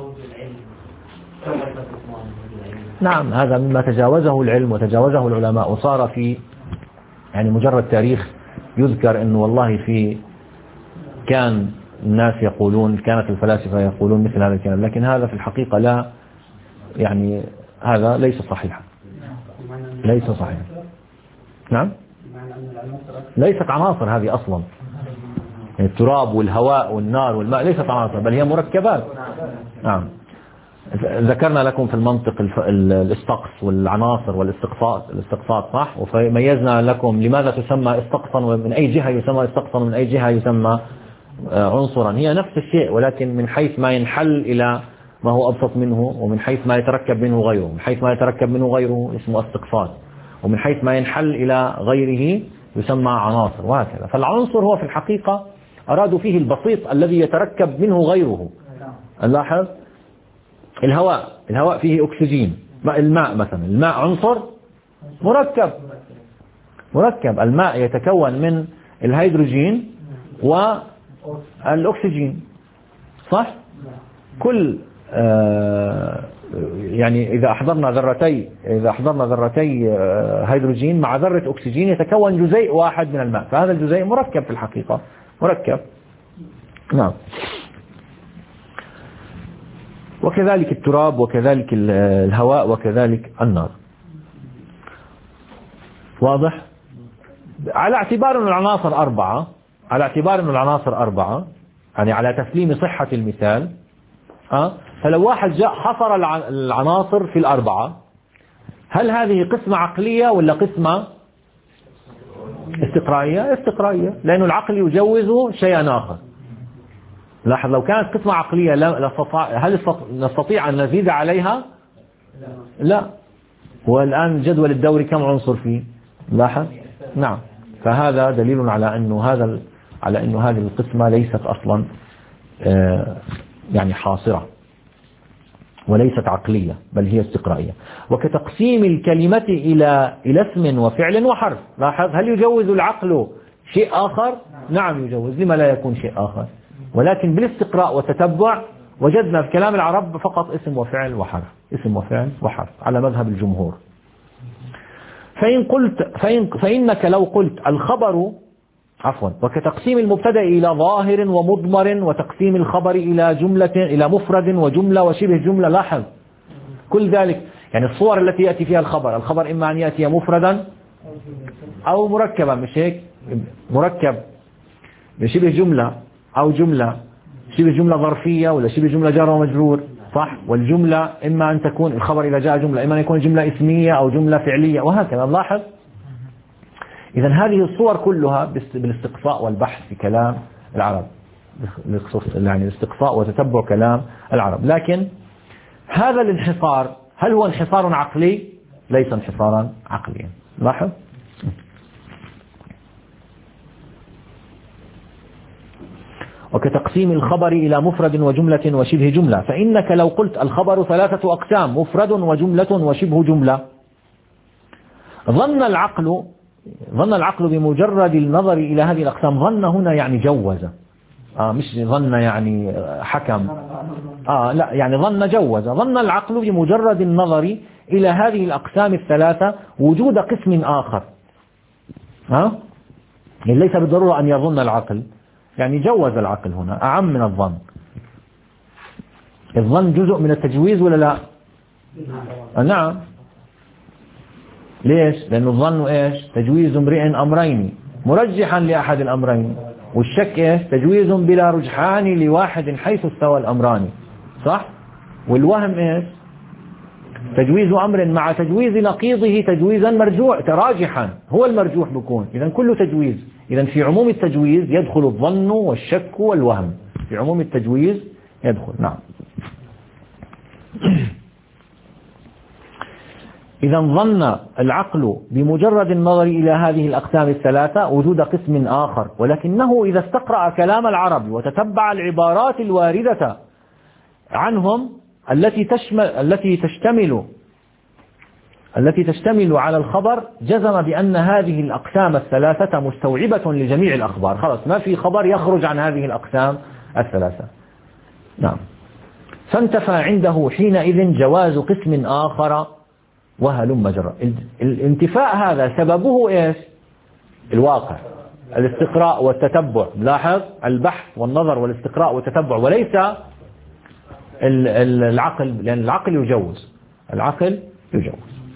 نعم، هذا مما تجاوزه العلم وتجاوزه العلماء، وصار في يعني مجرد تاريخ يذكر أنه والله في كان الناس يقولون، كانت الفلاسفة يقولون مثل هذا الكلام، لكن هذا في الحقيقة لا، يعني هذا ليس صحيحا، ليس صحيحا. نعم، ليست عناصر هذه أصلا. التراب والهواء والنار والماء ليست عناصر، بل هي مركبات. نعم، ذكرنا لكم في المنطق الاستقص والعناصر والاستقصاء، الاستقصاء صح، وميزنا لكم لماذا تسمى استقصا ومن أي جهة يسمى استقصا ومن أي جهة يسمى عنصرا. هي نفس الشيء، ولكن من حيث ما ينحل إلى ما هو أبسط منه، ومن حيث ما يتركب منه غيره. من حيث ما يتركب منه غيره اسمه استقصاد، ومن حيث ما ينحل إلى غيره يسمى عناصر، وهكذا. فالعنصر هو في الحقيقة أرادوا فيه البسيط الذي يتركب منه غيره. نلاحظ الهواء، الهواء فيه أكسجين. الماء مثلا، الماء عنصر مركب، مركب. الماء يتكون من الهيدروجين والأكسجين، صح؟ كل آه يعني إذا أحضرنا ذرتي إذا أحضرنا ذرتي آه هيدروجين مع ذرة أكسجين يتكون جزيء واحد من الماء، فهذا الجزيء مركب في الحقيقة، مركب. نعم. وكذلك التراب، وكذلك الهواء، وكذلك النار. واضح؟ على اعتبار أن العناصر أربعة، على اعتبار أن العناصر أربعة، يعني على تسليم صحة المثال، أه؟ فلو واحد جاء حصر العناصر في الأربعة، هل هذه قسمة عقلية ولا قسمة استقرائية؟ استقرائية، لأن العقل يجوز شيئا آخر. لاحظ، لو كانت قسمة عقلية هل نستطيع أن نزيد عليها؟ لا. والآن جدول الدوري كم عنصر فيه؟ لاحظ. نعم. فهذا دليل على أنه هذا على أنه هذه القسمة ليست أصلا يعني حاصرة وليست عقلية، بل هي استقرائية. وكتقسيم الكلمة إلى إلى اسم وفعل وحرف. لاحظ، هل يجوز العقل شيء آخر؟ نعم يجوز، لما لا يكون شيء آخر؟ ولكن بالاستقراء والتتبع وجدنا في كلام العرب فقط اسم وفعل وحرف، اسم وفعل وحرف على مذهب الجمهور. فإن قلت فإن فإنك لو قلت الخبر عفوا وكتقسيم المبتدأ إلى ظاهر ومضمر وتقسيم الخبر إلى جملة إلى مفرد وجملة وشبه جملة. لاحظ كل ذلك يعني الصور التي يأتي فيها الخبر، الخبر إما أن يأتي مفردا أو مركبا، مش هيك؟ مركب بشبه جملة أو جملة شبه جملة ظرفية ولا شبه جملة جار ومجرور، صح؟ والجملة إما أن تكون الخبر إذا جاء جملة إما أن يكون جملة اسمية أو جملة فعلية وهكذا. لاحظ إذا هذه الصور كلها بالاستقصاء والبحث في كلام العرب، يعني الاستقصاء وتتبع كلام العرب. لكن هذا الانحصار هل هو انحصار عقلي؟ ليس انحصارا عقليا. لاحظ. وكتقسيم الخبر إلى مفرد وجملة وشبه جملة. فإنك لو قلت الخبر ثلاثة أقسام مفرد وجملة وشبه جملة، ظن العقل ظن العقل بمجرد النظر إلى هذه الأقسام، ظن هنا يعني جوز، آه مش ظن يعني حكم، آه لا يعني ظن جوز. ظن العقل بمجرد النظر إلى هذه الأقسام الثلاثة وجود قسم آخر، ها آه؟ يعني ليس بالضرورة أن يظن العقل، يعني جوز العقل هنا أعم من الظن. الظن جزء من التجويز ولا لا؟ آه نعم. ليش؟ لأنه الظن إيش؟ تجويز امرئ أمرين مرجحا لأحد الأمرين، والشك إيش؟ تجويز بلا رجحان لواحد حيث استوى الأمران، صح؟ والوهم إيش؟ تجويز أمر مع تجويز نقيضه تجويزا مرجوع تراجحا، هو المرجوح بيكون. إذا كله تجويز. إذا في عموم التجويز يدخل الظن والشك والوهم، في عموم التجويز يدخل. نعم. إذا ظن العقل بمجرد النظر إلى هذه الأقسام الثلاثة وجود قسم آخر، ولكنه إذا استقرأ كلام العرب وتتبع العبارات الواردة عنهم التي تشمل التي تشتمل التي تشتمل على الخبر، جزم بأن هذه الأقسام الثلاثة مستوعبة لجميع الأخبار. خلاص ما في خبر يخرج عن هذه الأقسام الثلاثة. نعم. فانتفى عنده حينئذ جواز قسم آخر وهلم جرى. الانتفاء هذا سببه إيش؟ الواقع، الاستقراء والتتبع. لاحظ البحث والنظر والاستقراء والتتبع، وليس العقل، لأن العقل يجوز، العقل يجوز.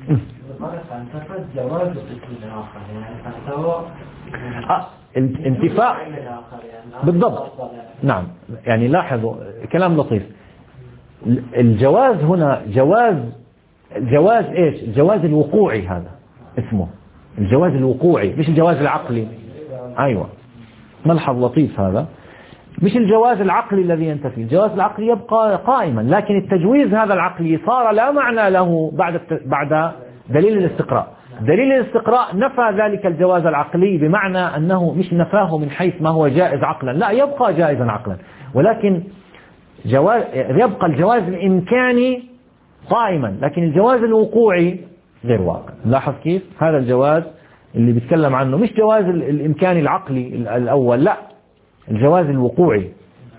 آه انتفاء بالضبط. نعم. يعني لاحظوا كلام لطيف. الجواز هنا جواز الجواز ايش؟ الجواز الوقوعي، هذا اسمه الجواز الوقوعي، مش الجواز العقلي. ايوه ملحظ لطيف هذا. مش الجواز العقلي الذي ينتفي، الجواز العقلي يبقى قائما، لكن التجويز هذا العقلي صار لا معنى له بعد بعد دليل الاستقراء. دليل الاستقراء نفى ذلك الجواز العقلي، بمعنى أنه مش نفاه من حيث ما هو جائز عقلا، لا يبقى جائزا عقلا، ولكن جواز يبقى الجواز الإمكاني قائما، لكن الجواز الوقوعي غير واقع. لاحظ كيف؟ هذا الجواز اللي بيتكلم عنه مش جواز الإمكاني العقلي الأول، لا، الجواز الوقوعي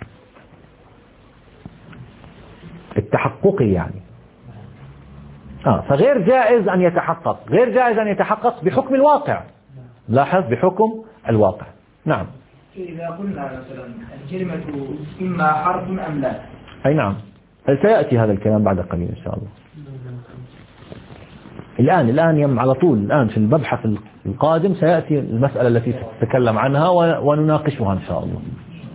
التحققي يعني. آه فغير جائز أن يتحقق، غير جائز أن يتحقق بحكم الواقع. لاحظ بحكم الواقع. نعم.
إذا قلنا مثلا الكلمة إما حرف أم لا.
أي نعم، سيأتي هذا الكلام بعد قليل إن شاء الله. الآن الآن يم على طول الآن في المبحث القادم سيأتي المسألة التي تتكلم عنها ونناقشها إن شاء الله.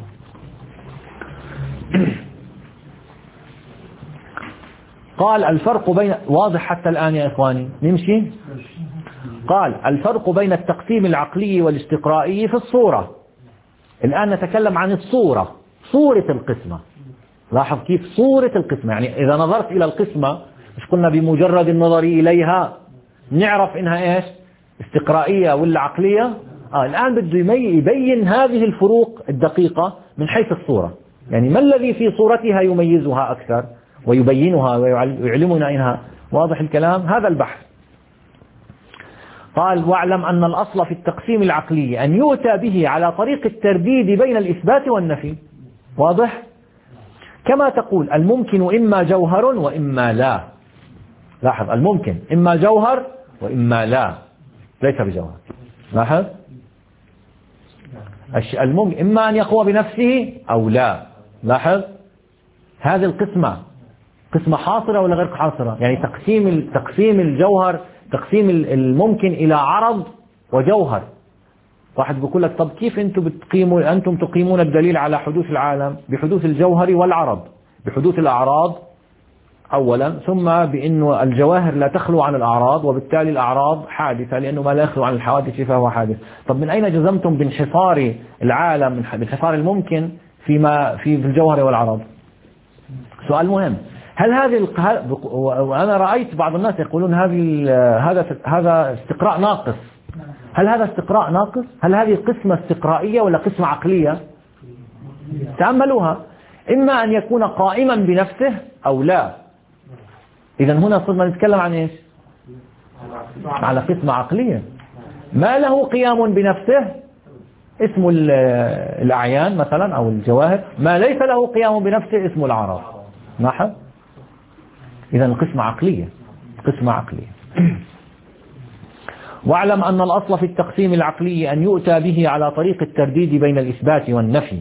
قال الفرق بين، واضح حتى الآن يا إخواني؟ نمشي. قال الفرق بين التقسيم العقلي والاستقرائي في الصورة. الآن نتكلم عن الصورة، صورة القسمة. لاحظ كيف؟ صورة القسمة، يعني إذا نظرت إلى القسمة مش قلنا بمجرد النظر إليها نعرف إنها إيش استقرائية ولا عقلية. آه الآن بده يبين هذه الفروق الدقيقة من حيث الصورة، يعني ما الذي في صورتها يميزها أكثر ويبينها ويعلمنا إنها. واضح الكلام؟ هذا البحث. قال واعلم أن الأصل في التقسيم العقلي أن يؤتى به على طريق الترديد بين الإثبات والنفي. واضح؟ كما تقول الممكن إما جوهر وإما لا. لاحظ الممكن إما جوهر وإما لا، ليس بجوهر. لاحظ الممكن إما أن يقوى بنفسه أو لا. لاحظ هذه القسمة قسمة حاصرة ولا غير حاصرة؟ يعني تقسيم تقسيم الجوهر، تقسيم الممكن إلى عرض وجوهر. واحد بيقول لك طب كيف أنتم بتقيموا أنتم تقيمون الدليل على حدوث العالم؟ بحدوث الجوهر والعرض، بحدوث الأعراض أولا، ثم بأنه الجواهر لا تخلو عن الأعراض، وبالتالي الأعراض حادثة لأنه ما لا يخلو عن الحوادث فهو حادث. طب من أين جزمتم بانحصار العالم، بانحصار الممكن فيما في الجوهر والعرض؟ سؤال مهم. هل هذه وأنا رأيت بعض الناس يقولون هذه هذا هذا استقراء ناقص. هل هذا استقراء ناقص؟ هل هذه قسمة استقرائية ولا قسمة عقلية؟ تأملوها. إما أن يكون قائما بنفسه أو لا. إذا هنا صرنا نتكلم عن إيش؟ على قسمة عقلية. ما له قيام بنفسه اسم الأعيان مثلا أو الجواهر، ما ليس له قيام بنفسه اسم الأعراض. لاحظ؟ إذا القسمة عقلية، قسمة عقلية. واعلم أن الأصل في التقسيم العقلي أن يؤتى به على طريق الترديد بين الإثبات والنفي.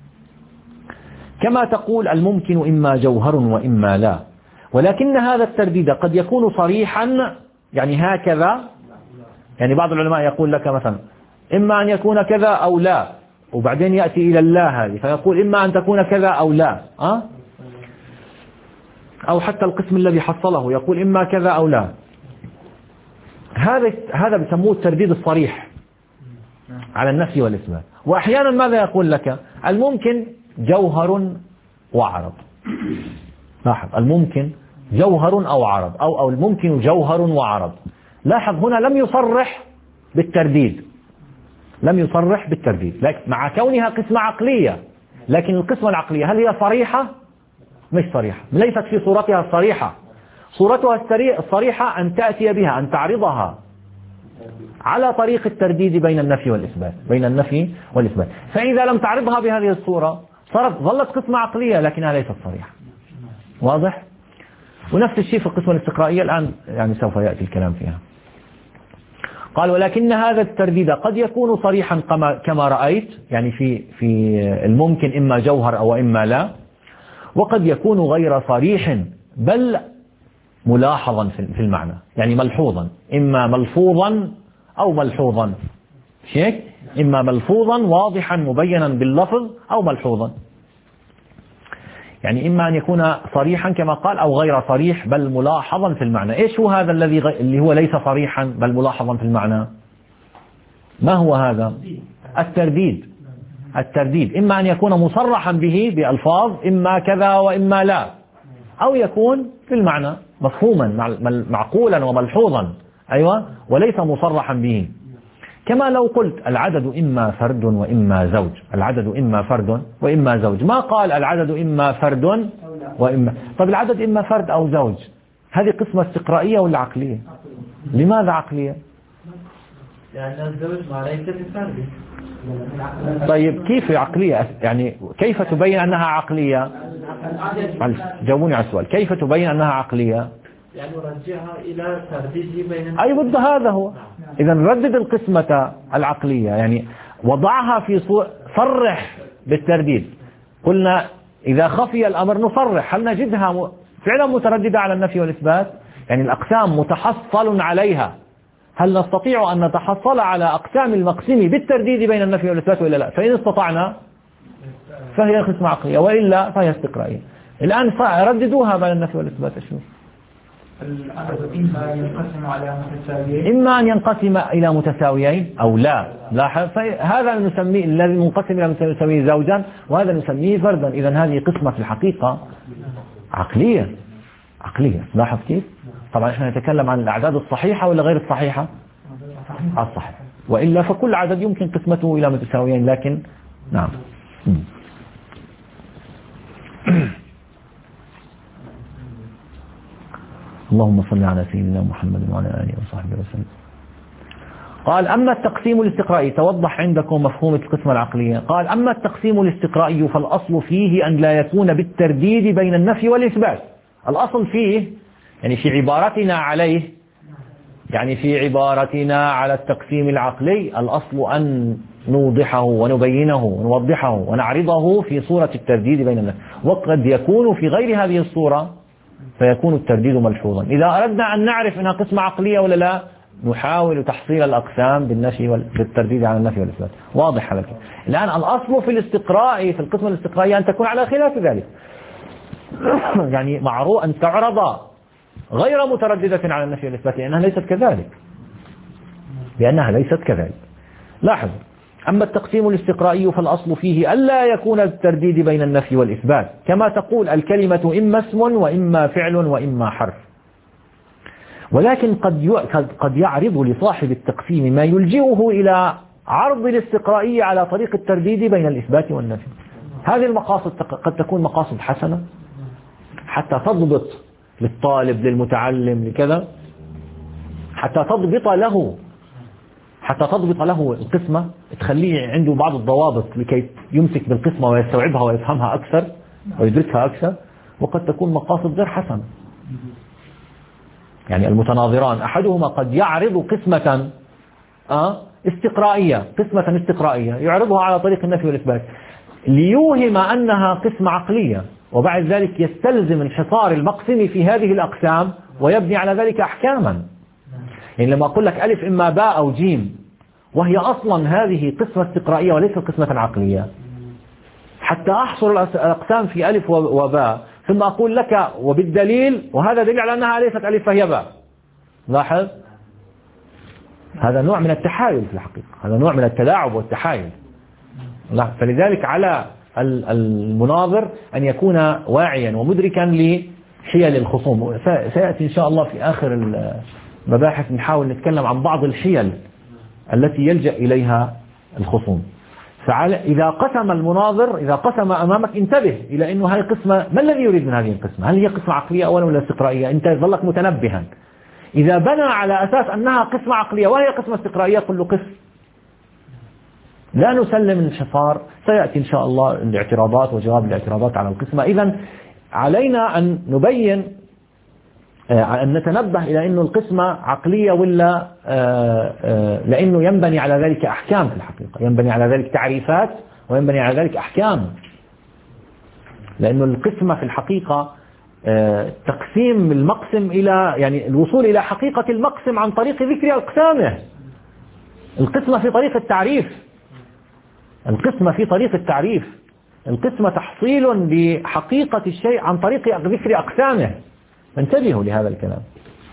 كما تقول الممكن إما جوهر وإما لا، ولكن هذا الترديد قد يكون صريحا، يعني هكذا. يعني بعض العلماء يقول لك مثلا إما أن يكون كذا أو لا، وبعدين يأتي إلى الله هذه فيقول إما أن تكون كذا أو لا. أه؟ أو حتى القسم الذي حصله يقول إما كذا أو لا. هذا هذا بيسموه الترديد الصريح على النفي والإثبات. وأحيانا ماذا يقول لك؟ الممكن جوهر وعرض. لاحظ الممكن جوهر أو عرض، أو أو الممكن جوهر وعرض. لاحظ هنا لم يصرح بالترديد، لم يصرح بالترديد، لكن مع كونها قسمة عقلية. لكن القسمة العقلية هل هي صريحة؟ مش صريحة، ليست في صورتها الصريحة. صورتها الصريحة أن تأتي بها، أن تعرضها على طريق الترديد بين النفي والإثبات، بين النفي والإثبات. فإذا لم تعرضها بهذه الصورة صارت ظلت قسمة عقلية لكنها ليست صريحة. واضح؟ ونفس الشيء في القسمة الاستقرائية الآن يعني سوف يأتي الكلام فيها. قال ولكن هذا الترديد قد يكون صريحا كما رأيت، يعني في في الممكن إما جوهر أو إما لا، وقد يكون غير صريح بل ملاحظا في المعنى، يعني ملحوظا، إما ملفوظا أو ملحوظا. شيك إما ملفوظا واضحا مبينا باللفظ أو ملحوظا، يعني إما أن يكون صريحا كما قال أو غير صريح بل ملاحظا في المعنى. إيش هو هذا الذي غ... اللي هو ليس صريحا بل ملاحظا في المعنى؟ ما هو هذا؟ الترديد. الترديد إما أن يكون مصرحا به بألفاظ إما كذا وإما لا، أو يكون في المعنى مفهوما معقولا وملحوظا، أيوة، وليس مصرحا به. كما لو قلت العدد إما فرد وإما زوج، العدد إما فرد وإما زوج، ما قال العدد إما فرد وإما. طب العدد إما فرد أو زوج، هذه قسمة استقرائية ولا عقلية؟ لماذا عقلية؟
لأن الزوج ما ليس بفرد.
طيب كيف عقلية؟ يعني كيف تبين أنها عقلية؟ جاوبوني على السؤال، كيف تبين أنها عقلية؟
يعني رجعها إلى ترديد بين.
أي بد هذا هو. إذا ردد القسمة العقلية، يعني وضعها في صور، صرح بالترديد. قلنا إذا خفي الأمر نصرح. هل نجدها فعلا مترددة على النفي والإثبات؟ يعني الأقسام متحصل عليها. هل نستطيع أن نتحصل على أقسام المقسم بالترديد بين النفي والإثبات ولا لا؟ فإن استطعنا فهي قسمة عقلية، وإلا فهي استقرائية. الآن رددوها بين النفي والإثبات. أشوف
إما ينقسم على متساويين،
إما أن ينقسم إلى متساويين أو لا. لاحظ هذا نسميه الذي منقسم إلى متساويين زوجا، وهذا نسميه فردا. إذا هذه قسمة في الحقيقة عقلية. عقلية. لاحظ كيف؟ طبعا احنا نتكلم عن الأعداد الصحيحة ولا غير الصحيحة؟ الصحيحة. وإلا فكل عدد يمكن قسمته إلى متساويين، لكن نعم. اللهم صل على سيدنا محمد وعلى آله وصحبه وسلم. قال أما التقسيم الاستقرائي، توضح عندكم مفهوم القسمة العقلية. قال أما التقسيم الاستقرائي فالأصل فيه أن لا يكون بالترديد بين النفي والإثبات. الأصل فيه يعني في عبارتنا عليه، يعني في عبارتنا على التقسيم العقلي، الأصل أن نوضحه ونبينه ونوضحه ونعرضه في صورة الترديد بين النفي، وقد يكون في غير هذه الصورة فيكون الترديد ملحوظا. إذا أردنا أن نعرف أنها قسمة عقلية ولا لا، نحاول تحصيل الأقسام بالنفي والترديد على النفي والإثبات. واضح هذا. الآن الأصل في الاستقراء، في القسمة الاستقرائية، أن تكون على خلاف ذلك. يعني معروف أن تعرض غير مترددة على النفي والإثبات، لأنها ليست كذلك، لأنها ليست كذلك. لاحظ، أما التقسيم الاستقرائي فالأصل فيه ألا يكون الترديد بين النفي والإثبات، كما تقول الكلمة إما اسم وإما فعل وإما حرف. ولكن قد قد يعرض لصاحب التقسيم ما يلجئه إلى عرض الاستقرائي على طريق الترديد بين الإثبات والنفي. هذه المقاصد قد تكون مقاصد حسنة حتى تضبط للطالب للمتعلم لكذا، حتى تضبط له حتى تضبط له القسمة، تخليه عنده بعض الضوابط لكي يمسك بالقسمة ويستوعبها ويفهمها أكثر ويدركها أكثر. وقد تكون مقاصد غير حسنة، يعني المتناظران أحدهما قد يعرض قسمة استقرائية قسمة استقرائية يعرضها على طريق النفي والإثبات ليوهم أنها قسمة عقلية، وبعد ذلك يستلزم انحصار المقسم في هذه الأقسام ويبني على ذلك أحكاما. يعني لما أقول لك ألف إما باء أو جيم، وهي أصلا هذه قسمة استقرائية وليست قسمة عقلية، حتى أحصر الأقسام في ألف وباء ثم أقول لك وبالدليل، وهذا دليل على أنها ليست ألف فهي باء. لاحظ، هذا نوع من التحايل في الحقيقة، هذا نوع من التلاعب والتحايل. فلذلك على المناظر أن يكون واعيا ومدركا لحيل الخصوم. سيأتي إن شاء الله في آخر المباحث نحاول نتكلم عن بعض الحيل التي يلجأ إليها الخصوم. فإذا قسم المناظر، إذا قسم أمامك، انتبه إلى أنه هذه قسمة، ما الذي يريد من هذه القسمة؟ هل هي قسمة عقلية أولا ولا استقرائية؟ أنت ظلك متنبها. إذا بنى على أساس أنها قسمة عقلية وهي قسمة استقرائية، قل له قس، لا نسلم الانحصار. سيأتي إن شاء الله الاعتراضات وجواب الاعتراضات على القسمة. إذن علينا أن نبين، أن نتنبه إلى أنه القسمة عقلية ولا، لأنه ينبني على ذلك أحكام في الحقيقة، ينبني على ذلك تعريفات وينبني على ذلك أحكام. لأنه القسمة في الحقيقة تقسيم المقسم إلى، يعني الوصول إلى حقيقة المقسم عن طريق ذكر أقسامه. القسمة في طريق التعريف، القسمة في طريق التعريف القسمة تحصيل بحقيقة الشيء عن طريق ذكر أقسامه. انتبهوا لهذا الكلام.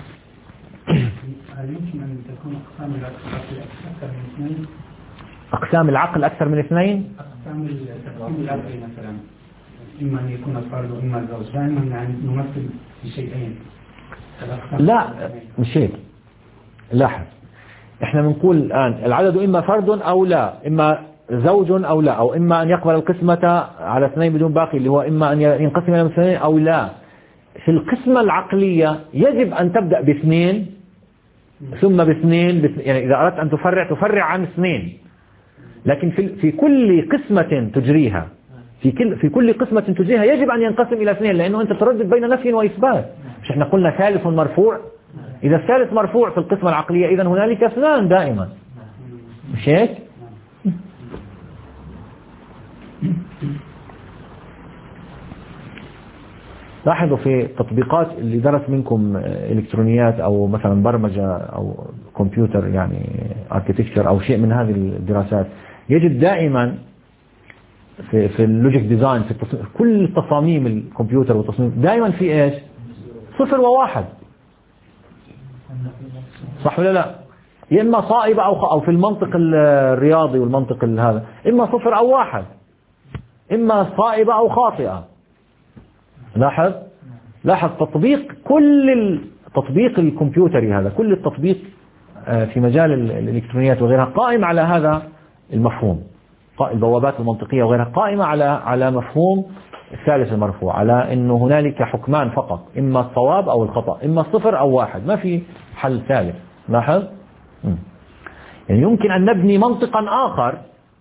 هل يمكن أن تكون أقسام العقل أكثر من اثنين؟
أقسام العقل أكثر من اثنين؟
أقسام التقسيم العقلي مثلا، إما أن يكون الفرد وإما الزوج، دائما يعني نمثل بشيئين.
لا مش هيك. لاحظ، احنا بنقول الآن العدد إما فرد أو لا، إما زوج أو لا، أو إما أن يقبل القسمة على اثنين بدون باقي، اللي هو إما أن ينقسم إلى اثنين أو لا. في القسمة العقلية يجب أن تبدأ باثنين ثم باثنين، يعني إذا أردت أن تفرع تفرع عن اثنين. لكن في في كل قسمة تجريها في كل في كل قسمة تجريها يجب أن ينقسم إلى اثنين، لأنه أنت تردد بين نفي وإثبات. مش احنا قلنا ثالث مرفوع؟ إذا الثالث مرفوع في القسمة العقلية إذن هنالك اثنان دائما، مش هيك؟ لاحظوا في التطبيقات اللي درس منكم إلكترونيات أو مثلا برمجة أو كمبيوتر، يعني اركيتكتشر أو شيء من هذه الدراسات، يجد دائما في في اللوجيك ديزاين، في التصميم، كل تصاميم الكمبيوتر والتصميم دائما في ايش؟ صفر وواحد، صح ولا لا؟ يا اما صائبة او او في المنطق الرياضي والمنطق هذا اما صفر او واحد، اما صائبة او خاطئة. لاحظ لاحظ تطبيق كل التطبيق الكمبيوتري هذا، كل التطبيق في مجال الإلكترونيات وغيرها قائم على هذا المفهوم، البوابات المنطقية وغيرها قائمة على على مفهوم الثالث المرفوع، على أنه هنالك حكمان فقط، إما الصواب أو الخطأ، إما صفر أو واحد، ما في حل ثالث. لاحظ يعني يمكن أن نبني منطقا آخر،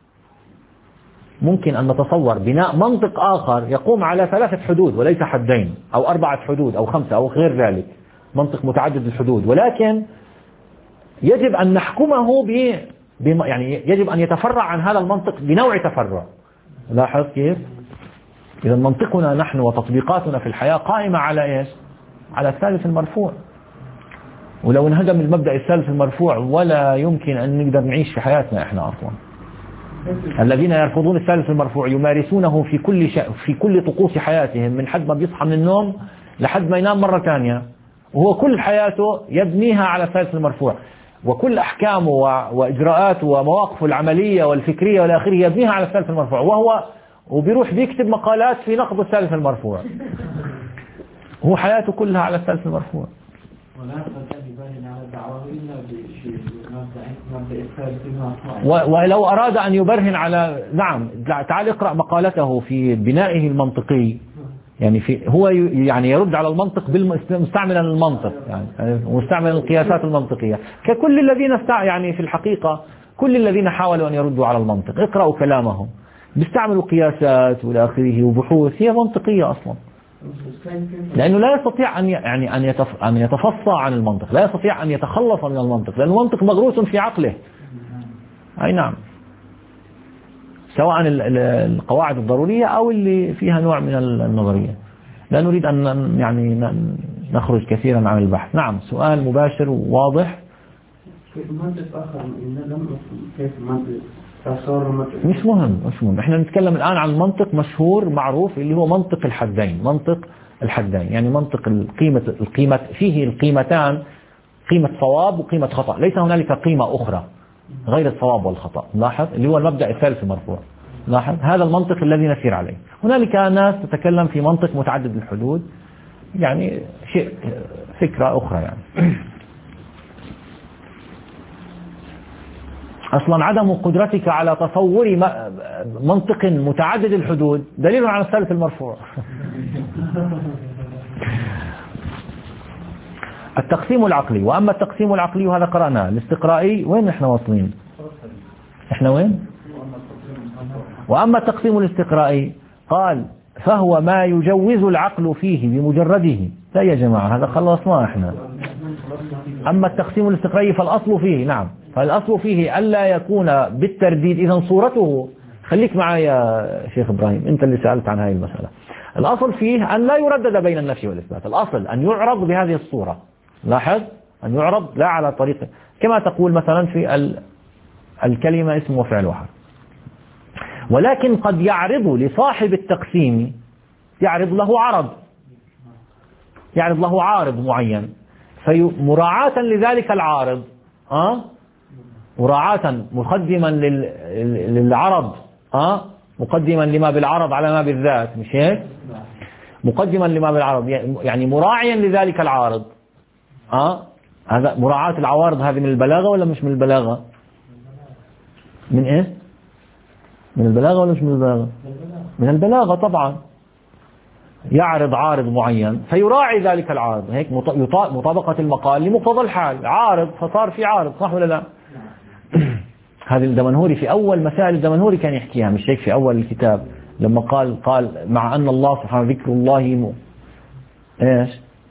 ممكن أن نتصور بناء منطق آخر يقوم على ثلاثة حدود وليس حدين أو أربعة حدود أو خمسة أو غير ذلك، منطق متعدد الحدود، ولكن يجب أن نحكمه ب يعني يجب أن يتفرع عن هذا المنطق بنوع تفرع. لاحظ كيف؟ إذا منطقنا نحن وتطبيقاتنا في الحياة قائمة على إيش؟ على الثالث المرفوع. ولو انهدم المبدأ الثالث المرفوع ولا يمكن أن نقدر نعيش في حياتنا إحنا أصلا. الذين يرفضون الثالث المرفوع يمارسونه في كل شيء، في كل طقوس حياتهم، من حد ما بيصحى من النوم لحد ما ينام مرة ثانية، وهو كل حياته يبنيها على الثالث المرفوع، وكل أحكامه وإجراءاته ومواقفه العملية والفكرية والآخرة يبنيها على الثالث المرفوع، وهو وبيروح بيكتب مقالات في نقد الثالث المرفوع، هو حياته كلها على الثالث المرفوع. ولو أراد أن يبرهن على، نعم، تعال اقرأ مقالته في بنائه المنطقي، يعني في هو يعني يرد على المنطق مستعملا المنطق، يعني مستعملا القياسات المنطقية، ككل الذين استع يعني في الحقيقة كل الذين حاولوا أن يردوا على المنطق، اقرأوا كلامهم، بيستعملوا قياسات والى اخره وبحوث هي منطقية أصلا، لأنه لا يستطيع أن يعني أن يتف أن يتفصى عن المنطق، لا يستطيع أن يتخلص من المنطق، لأن المنطق مغروس في عقله. أي نعم، سواء القواعد الضرورية أو اللي فيها نوع من النظرية. لا نريد أن يعني نخرج كثيرا عن البحث. نعم، سؤال مباشر وواضح.
كيف منطق آخر كيف منطق
مش مهم مش مهم احنا نتكلم الآن عن منطق مشهور معروف اللي هو منطق الحدين. منطق الحدين يعني منطق القيمة القيمة فيه القيمتان، قيمة صواب وقيمة خطأ، ليس هنالك قيمة أخرى غير الصواب والخطأ. لاحظ اللي هو المبدأ الثالث المرفوع. لاحظ هذا المنطق الذي نسير عليه. هنالك ناس تتكلم في منطق متعدد الحدود، يعني شيء فكرة أخرى. يعني أصلا عدم قدرتك على تصور منطق متعدد الحدود دليل على الثالث المرفوع. التقسيم العقلي. وأما التقسيم العقلي وهذا قرأناه. الاستقرائي وين احنا واصلين؟ احنا وين؟ وأما التقسيم الاستقرائي قال فهو ما يجوز العقل فيه بمجرده. لا يا جماعة هذا خلصناه احنا. أما التقسيم الاستقرائي فالأصل فيه، نعم، فالأصل فيه ألا يكون بالترديد. إذا صورته، خليك معي يا شيخ إبراهيم أنت اللي سألت عن هذه المسألة. الأصل فيه أن لا يردد بين النفي والإثبات، الأصل أن يعرض بهذه الصورة. لاحظ أن يعرض لا على طريقة كما تقول مثلا في الكلمة اسم وفعل وحرف، ولكن قد يعرض لصاحب التقسيم، يعرض له عرض، يعرض له عارض معين، فمراعاة لذلك العارض أه؟ مراعاة مقدما للعرض أه؟ مقدما لما بالعرض على ما بالذات، مش هيك؟ مقدما لما بالعرض يعني مراعيا لذلك العارض أه؟ هذا مراعاة العوارض هذه من البلاغة ولا مش من البلاغة؟ من إيه؟ من البلاغة ولا مش من البلاغة؟ من البلاغة طبعا. يعرض عارض معين فيراعي ذلك العارض، هيك مطابقة المقال لمقتضى الحال، عارض فصار في عارض، صح ولا لا؟ هذه الدمنهوري في أول مسائل الدمنهوري كان يحكيها، مش هيك في أول الكتاب لما قال قال مع أن الله سبحانه ذكر الله م... إيش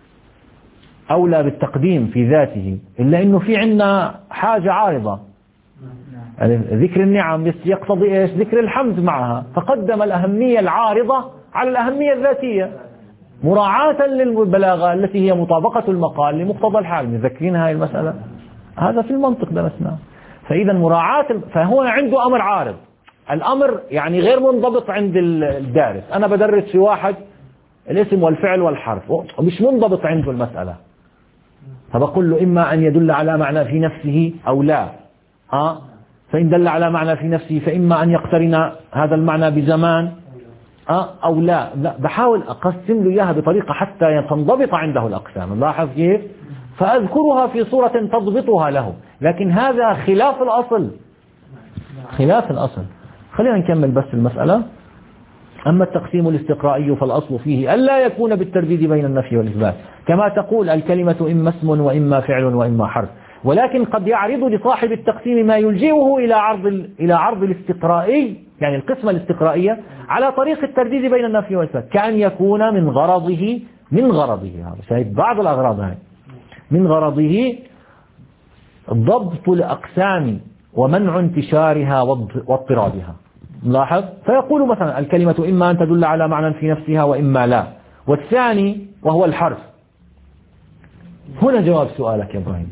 أولى بالتقديم في ذاته، إلا إنه في عنا حاجة عارضة، يعني ذكر النعم يقتضي إيش؟ ذكر الحمد معها، فقدم الأهمية العارضة على الأهمية الذاتية مراعاة للبلاغة التي هي مطابقة المقال لمقتضى الحال. مذكرين هاي المسألة؟ هذا في المنطق درسناه. فإذا مراعاة، فهو عنده أمر عارض، الأمر يعني غير منضبط عند الدارس. أنا بدرس في واحد الاسم والفعل والحرف ومش منضبط عنده المسألة، فبقول له إما أن يدل على معنى في نفسه أو لا أه؟ فإن دل على معنى في نفسه فإما أن يقترن هذا المعنى بزمان أو لا, لا بحاول أقسم له إياها بطريقة حتى تنضبط عنده الأقسام. لاحظ كيف؟ فأذكرها في صورة تضبطها له، لكن هذا خلاف الأصل، خلاف الأصل. خلينا نكمل بس المسألة. أما التقسيم الاستقرائي فالأصل فيه ألا يكون بالترديد بين النفي والإثبات، كما تقول الكلمة إما اسم وإما فعل وإما حرف، ولكن قد يعرض لصاحب التقسيم ما يلجئه إلى عرض إلى عرض الاستقرائي، يعني القسمة الاستقرائية على طريق الترديد بين النفي والإثبات، كأن يكون من غرضه من غرضه هذا شايف بعض الأغراض هاي من غرضه ضبط الأقسام ومنع انتشارها واضطرابها. لاحظ، فيقول مثلا الكلمة إما أن تدل على معنى في نفسها وإما لا. والثاني وهو الحرف. هنا جواب سؤالك يا إبراهيم.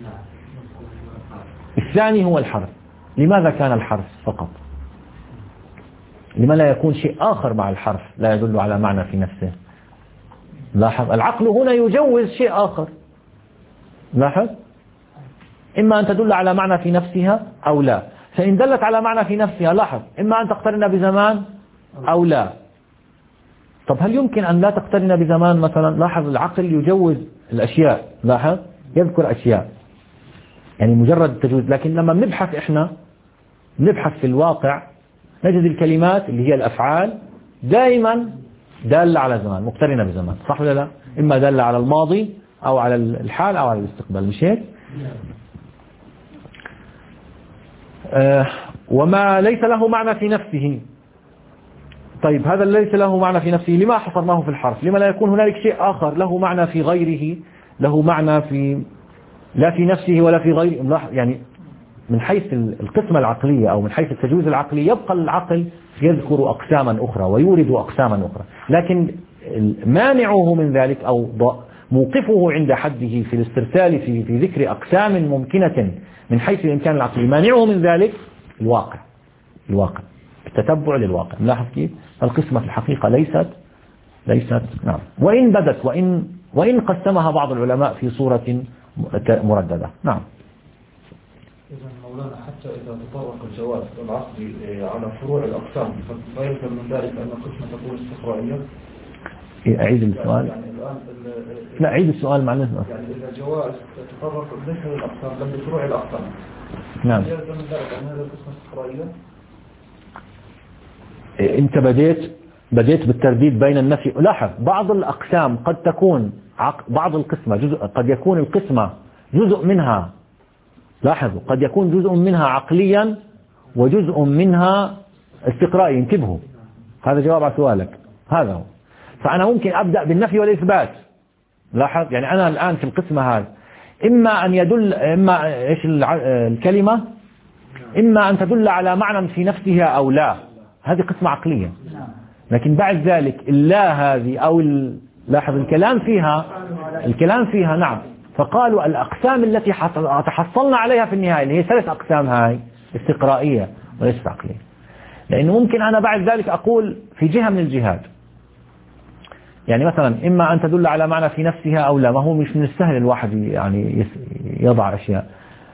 الثاني هو الحرف. لماذا كان الحرف فقط؟ لما لا يكون شيء آخر مع الحرف لا يدل على معنى في نفسه؟ لاحظ، العقل هنا يجوز شيء آخر. لاحظ، إما أن تدل على معنى في نفسها أو لا. فإن دلت على معنى في نفسها، لاحظ، إما أن تقترن بزمان أو لا. طب هل يمكن أن لا تقترن بزمان مثلا؟ لاحظ، العقل يجوز الأشياء، لاحظ، يذكر أشياء يعني مجرد التجويز. لكن لما بنبحث إحنا نبحث في الواقع نجد الكلمات اللي هي الأفعال دائما دالة على زمان، مقترنة بزمان، صح ولا لا؟ إما دالة على الماضي أو على الحال أو على الاستقبال، مش هيك؟ آه وما ليس له معنى في نفسه. طيب هذا ليس له معنى في نفسه، لما حصرناه في الحرف؟ لما لا يكون هنالك شيء آخر له معنى في غيره، له معنى في لا في نفسه ولا في غيره؟ يعني من حيث القسمة العقلية أو من حيث التجويز العقلي يبقى العقل يذكر أقساما أخرى ويورد أقساما أخرى، لكن مانعه من ذلك أو موقفه عند حده في الاسترسال في, في ذكر أقسام ممكنة من حيث الإمكان العقلي، مانعه من ذلك الواقع، الواقع التتبع للواقع. نلاحظ كيف القسمة في الحقيقة ليست ليست نعم، وإن بدت وإن وإن قسمها بعض العلماء في صورة مرددة. نعم.
إذا مولانا حتى إذا تطرق الجواز العقلي على فروع الأقسام فيلزم من ذلك أن القسمة تكون استقرائية.
أعيد السؤال.
يعني الآن
لا أعيد السؤال معلش.
يعني إذا الجواز تطرق ليس للأقسام بل لفروع الأقسام.
نعم.
يلزم من ذلك أن هذه القسمة استقرائية.
أنت بديت بديت بالترديد بين النفي. لاحظ، بعض الأقسام قد تكون عق... بعض القسمة جزء، قد يكون القسمة جزء منها، لاحظوا، قد يكون جزء منها عقليا وجزء منها استقرائي. انتبهوا، هذا جواب على سؤالك، هذا هو. فأنا ممكن أبدأ بالنفي والإثبات. لاحظ، يعني أنا الآن في القسمة هذه إما أن يدل إما إيش الكلمة إما أن تدل على معنى في نفسها أو لا، هذه قسمة عقلية. لكن بعد ذلك اللا هذه أو ال... لاحظ الكلام فيها الكلام فيها نعم. فقالوا الأقسام التي تحصلنا عليها في النهاية اللي هي ثلاث أقسام هاي استقرائية وليست عقلية، لأنه ممكن أنا بعد ذلك أقول في جهة من الجهات، يعني مثلا إما أن تدل على معنى في نفسها أو لا. ما هو مش من السهل الواحد يعني يضع أشياء،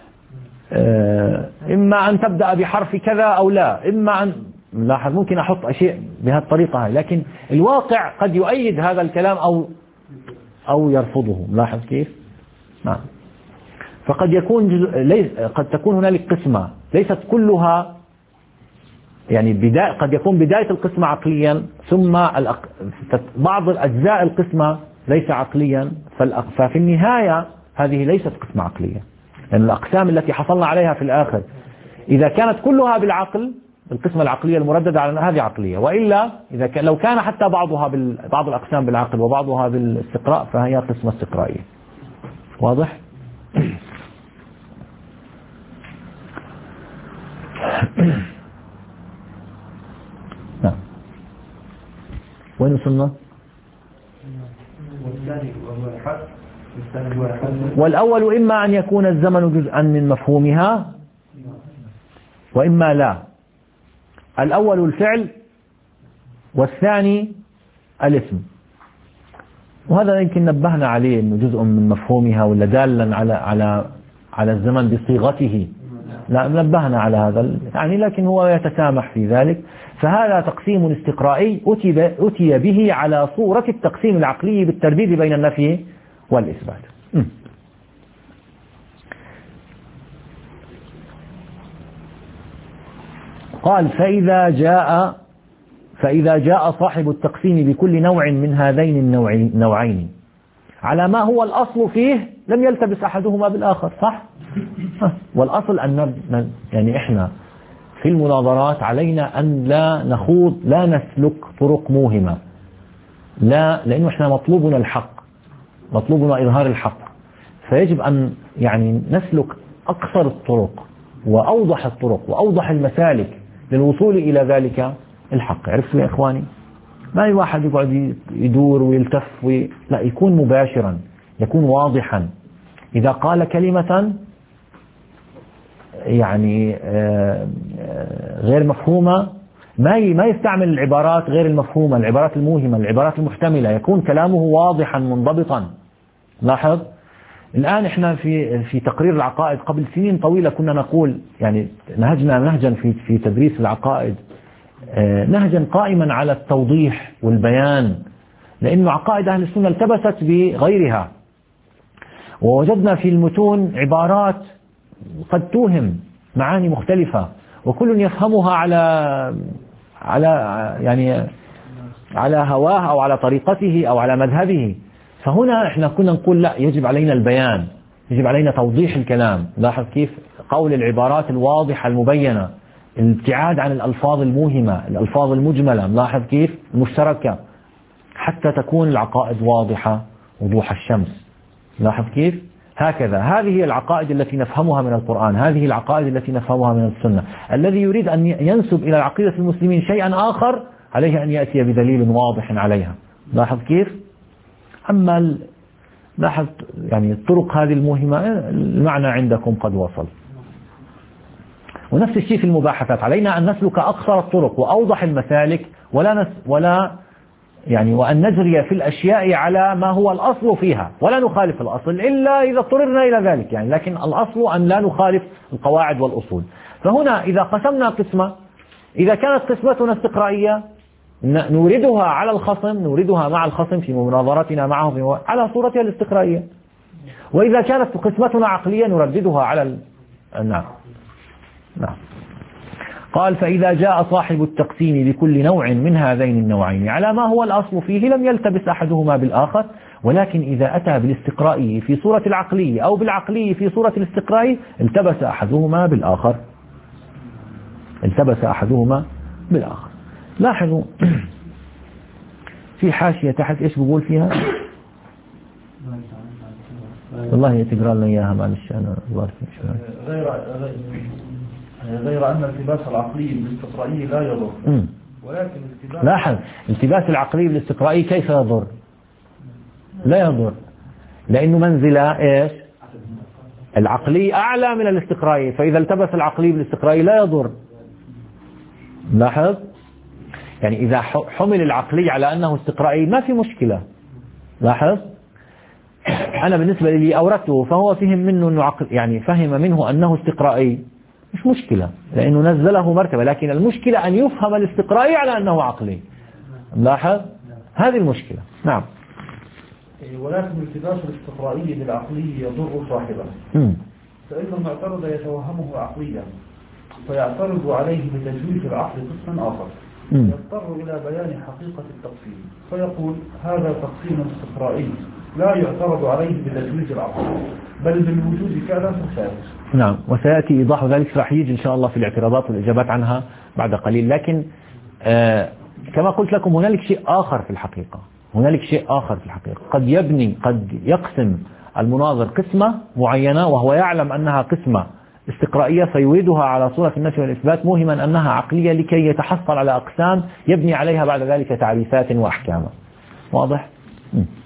إما أن تبدأ بحرف كذا أو لا، إما أن لاحظ ممكن أحط أشياء بهذه الطريقة هاي، لكن الواقع قد يؤيد هذا الكلام أو أو يرفضه. لاحظ كيف؟ نعم. فقد يكون جزء ليس قد تكون هنالك قسمة ليست كلها، يعني بداية قد يكون بداية القسمة عقليا ثم الأق... بعض الأجزاء القسمة ليس عقليا، فالأق... ففي النهاية هذه ليست قسمة عقلية، لأن الأقسام التي حصلنا عليها في الآخر إذا كانت كلها بالعقل القسمة العقلية المرددة على هذه عقلية، وإلا إذا كان لو كان حتى بعضها بال... بعض الأقسام بالعقل وبعضها بالاستقراء فهي قسمة استقرائية. واضح؟ نعم. وين وصلنا؟ والأول إما أن يكون الزمن جزءا من مفهومها وإما لا. الأول الفعل والثاني الاسم، وهذا يمكن نبهنا عليه انه جزء من مفهومها ولا دالا على على على الزمن بصيغته لا نبهنا على هذا يعني، لكن هو يتسامح في ذلك. فهذا تقسيم استقرائي أتي به على صورة التقسيم العقلي بالترديد بين النفي والإثبات. م. قال فإذا جاء فإذا جاء صاحب التقسيم بكل نوع من هذين النوعين على ما هو الأصل فيه لم يلتبس أحدهما بالآخر. صح؟ والأصل أن يعني إحنا في المناظرات علينا أن لا نخوض لا نسلك طرق موهمة، لا، لأنه إحنا مطلوبنا الحق، مطلوبنا إظهار الحق، فيجب أن يعني نسلك أقصر الطرق وأوضح الطرق وأوضح المسالك للوصول إلى ذلك الحق. عرفتوا يا إخواني؟ ما أي واحد يقعد يدور ويلتف وي... لا، يكون مباشرا، يكون واضحا. إذا قال كلمة يعني غير مفهومة ما ما يستعمل العبارات غير المفهومة، العبارات الموهمة، العبارات المحتملة، يكون كلامه واضحا منضبطا. لاحظ الآن احنا في في تقرير العقائد قبل سنين طويلة كنا نقول يعني نهجنا نهجا في في تدريس العقائد نهجا قائما على التوضيح والبيان، لأنه عقائد أهل السنة التبست بغيرها، ووجدنا في المتون عبارات قد توهم معاني مختلفة وكل يفهمها على على يعني على هواه أو على طريقته أو على مذهبه. فهنا احنا كنا نقول لا، يجب علينا البيان، يجب علينا توضيح الكلام. لاحظ كيف قول العبارات الواضحة المبينة، الابتعاد عن الألفاظ الموهمة، الألفاظ المجملة، لاحظ كيف المشتركة، حتى تكون العقائد واضحة وضوح الشمس. لاحظ كيف هكذا. هذه هي العقائد التي نفهمها من القرآن، هذه العقائد التي نفهمها من السنة. الذي يريد أن ينسب إلى عقيدة المسلمين شيئا آخر عليه أن يأتي بدليل واضح عليها. لاحظ كيف. أما لاحظ يعني الطرق هذه الموهمة المعنى عندكم قد وصل. ونفس الشيء في المباحثات، علينا أن نسلك أقصر الطرق وأوضح المسالك، ولا نس ولا يعني وأن نجري في الأشياء على ما هو الأصل فيها، ولا نخالف الأصل إلا إذا اضطررنا إلى ذلك يعني، لكن الأصل أن لا نخالف القواعد والأصول. فهنا إذا قسمنا قسمة، إذا كانت قسمتنا استقرائية نوردها على الخصم، نوردها مع الخصم في مناظرتنا معه في على صورتها الاستقرائية، وإذا كانت قسمتنا عقلية نرددها على ال... نعم نعم. قال فإذا جاء صاحب التقسيم بكل نوع من هذين النوعين على ما هو الأصل فيه لم يلتبس أحدهما بالآخر، ولكن إذا أتى بالاستقرائي في صورة العقلي أو بالعقلي في صورة الاستقرائي التبس أحدهما بالآخر، التبس أحدهما بالآخر. لاحظوا في حاشية تحت إيش بقول فيها؟ والله تقرأ لنا إياها معلش أنا الله
غير غير أن التباس العقلي بالاستقرائي لا يضر، ولكن التباس
لاحظ التباس العقلي بالاستقرائي كيف يضر؟ لا يضر، لأنه منزلة إيش؟ العقلي أعلى من الاستقرائي، فإذا التبس العقلي بالاستقرائي لا يضر. لاحظ يعني إذا حمل العقلي على أنه استقرائي ما في مشكلة. لاحظ أنا بالنسبة لي أوردته فهو فهم منه أنه عقل يعني فهم منه أنه استقرائي، مش مشكلة لأنه نزله مرتبة، لكن المشكلة أن يفهم الاستقرائي على أنه عقلي. لاحظ هذه المشكلة. نعم.
ولكن التباس الاستقرائي بالعقلي يضر صاحبه، فإن المعترض يتوهمه عقليا فيعترض عليه بتجويز العقل قسما آخر، يضطر إلى بيان حقيقة التقسيم فيقول هذا تقسيم استقرائي لا يعترض عليه بتجويز العقل بل بالوجود فعلا فساد.
نعم، وسيأتي إيضاح ذلك، راح يجي إن شاء الله في الاعتراضات والإجابات عنها بعد قليل. لكن آه كما قلت لكم هنالك شيء آخر في الحقيقة، هنالك شيء آخر في الحقيقة قد يبني قد يقسم المناظر قسمة معينة وهو يعلم أنها قسمة استقرائية فيريدها على صورة النفي والإثبات موهما أنها عقلية لكي يتحصل على أقسام يبني عليها بعد ذلك تعريفات وأحكاما. واضح؟ م.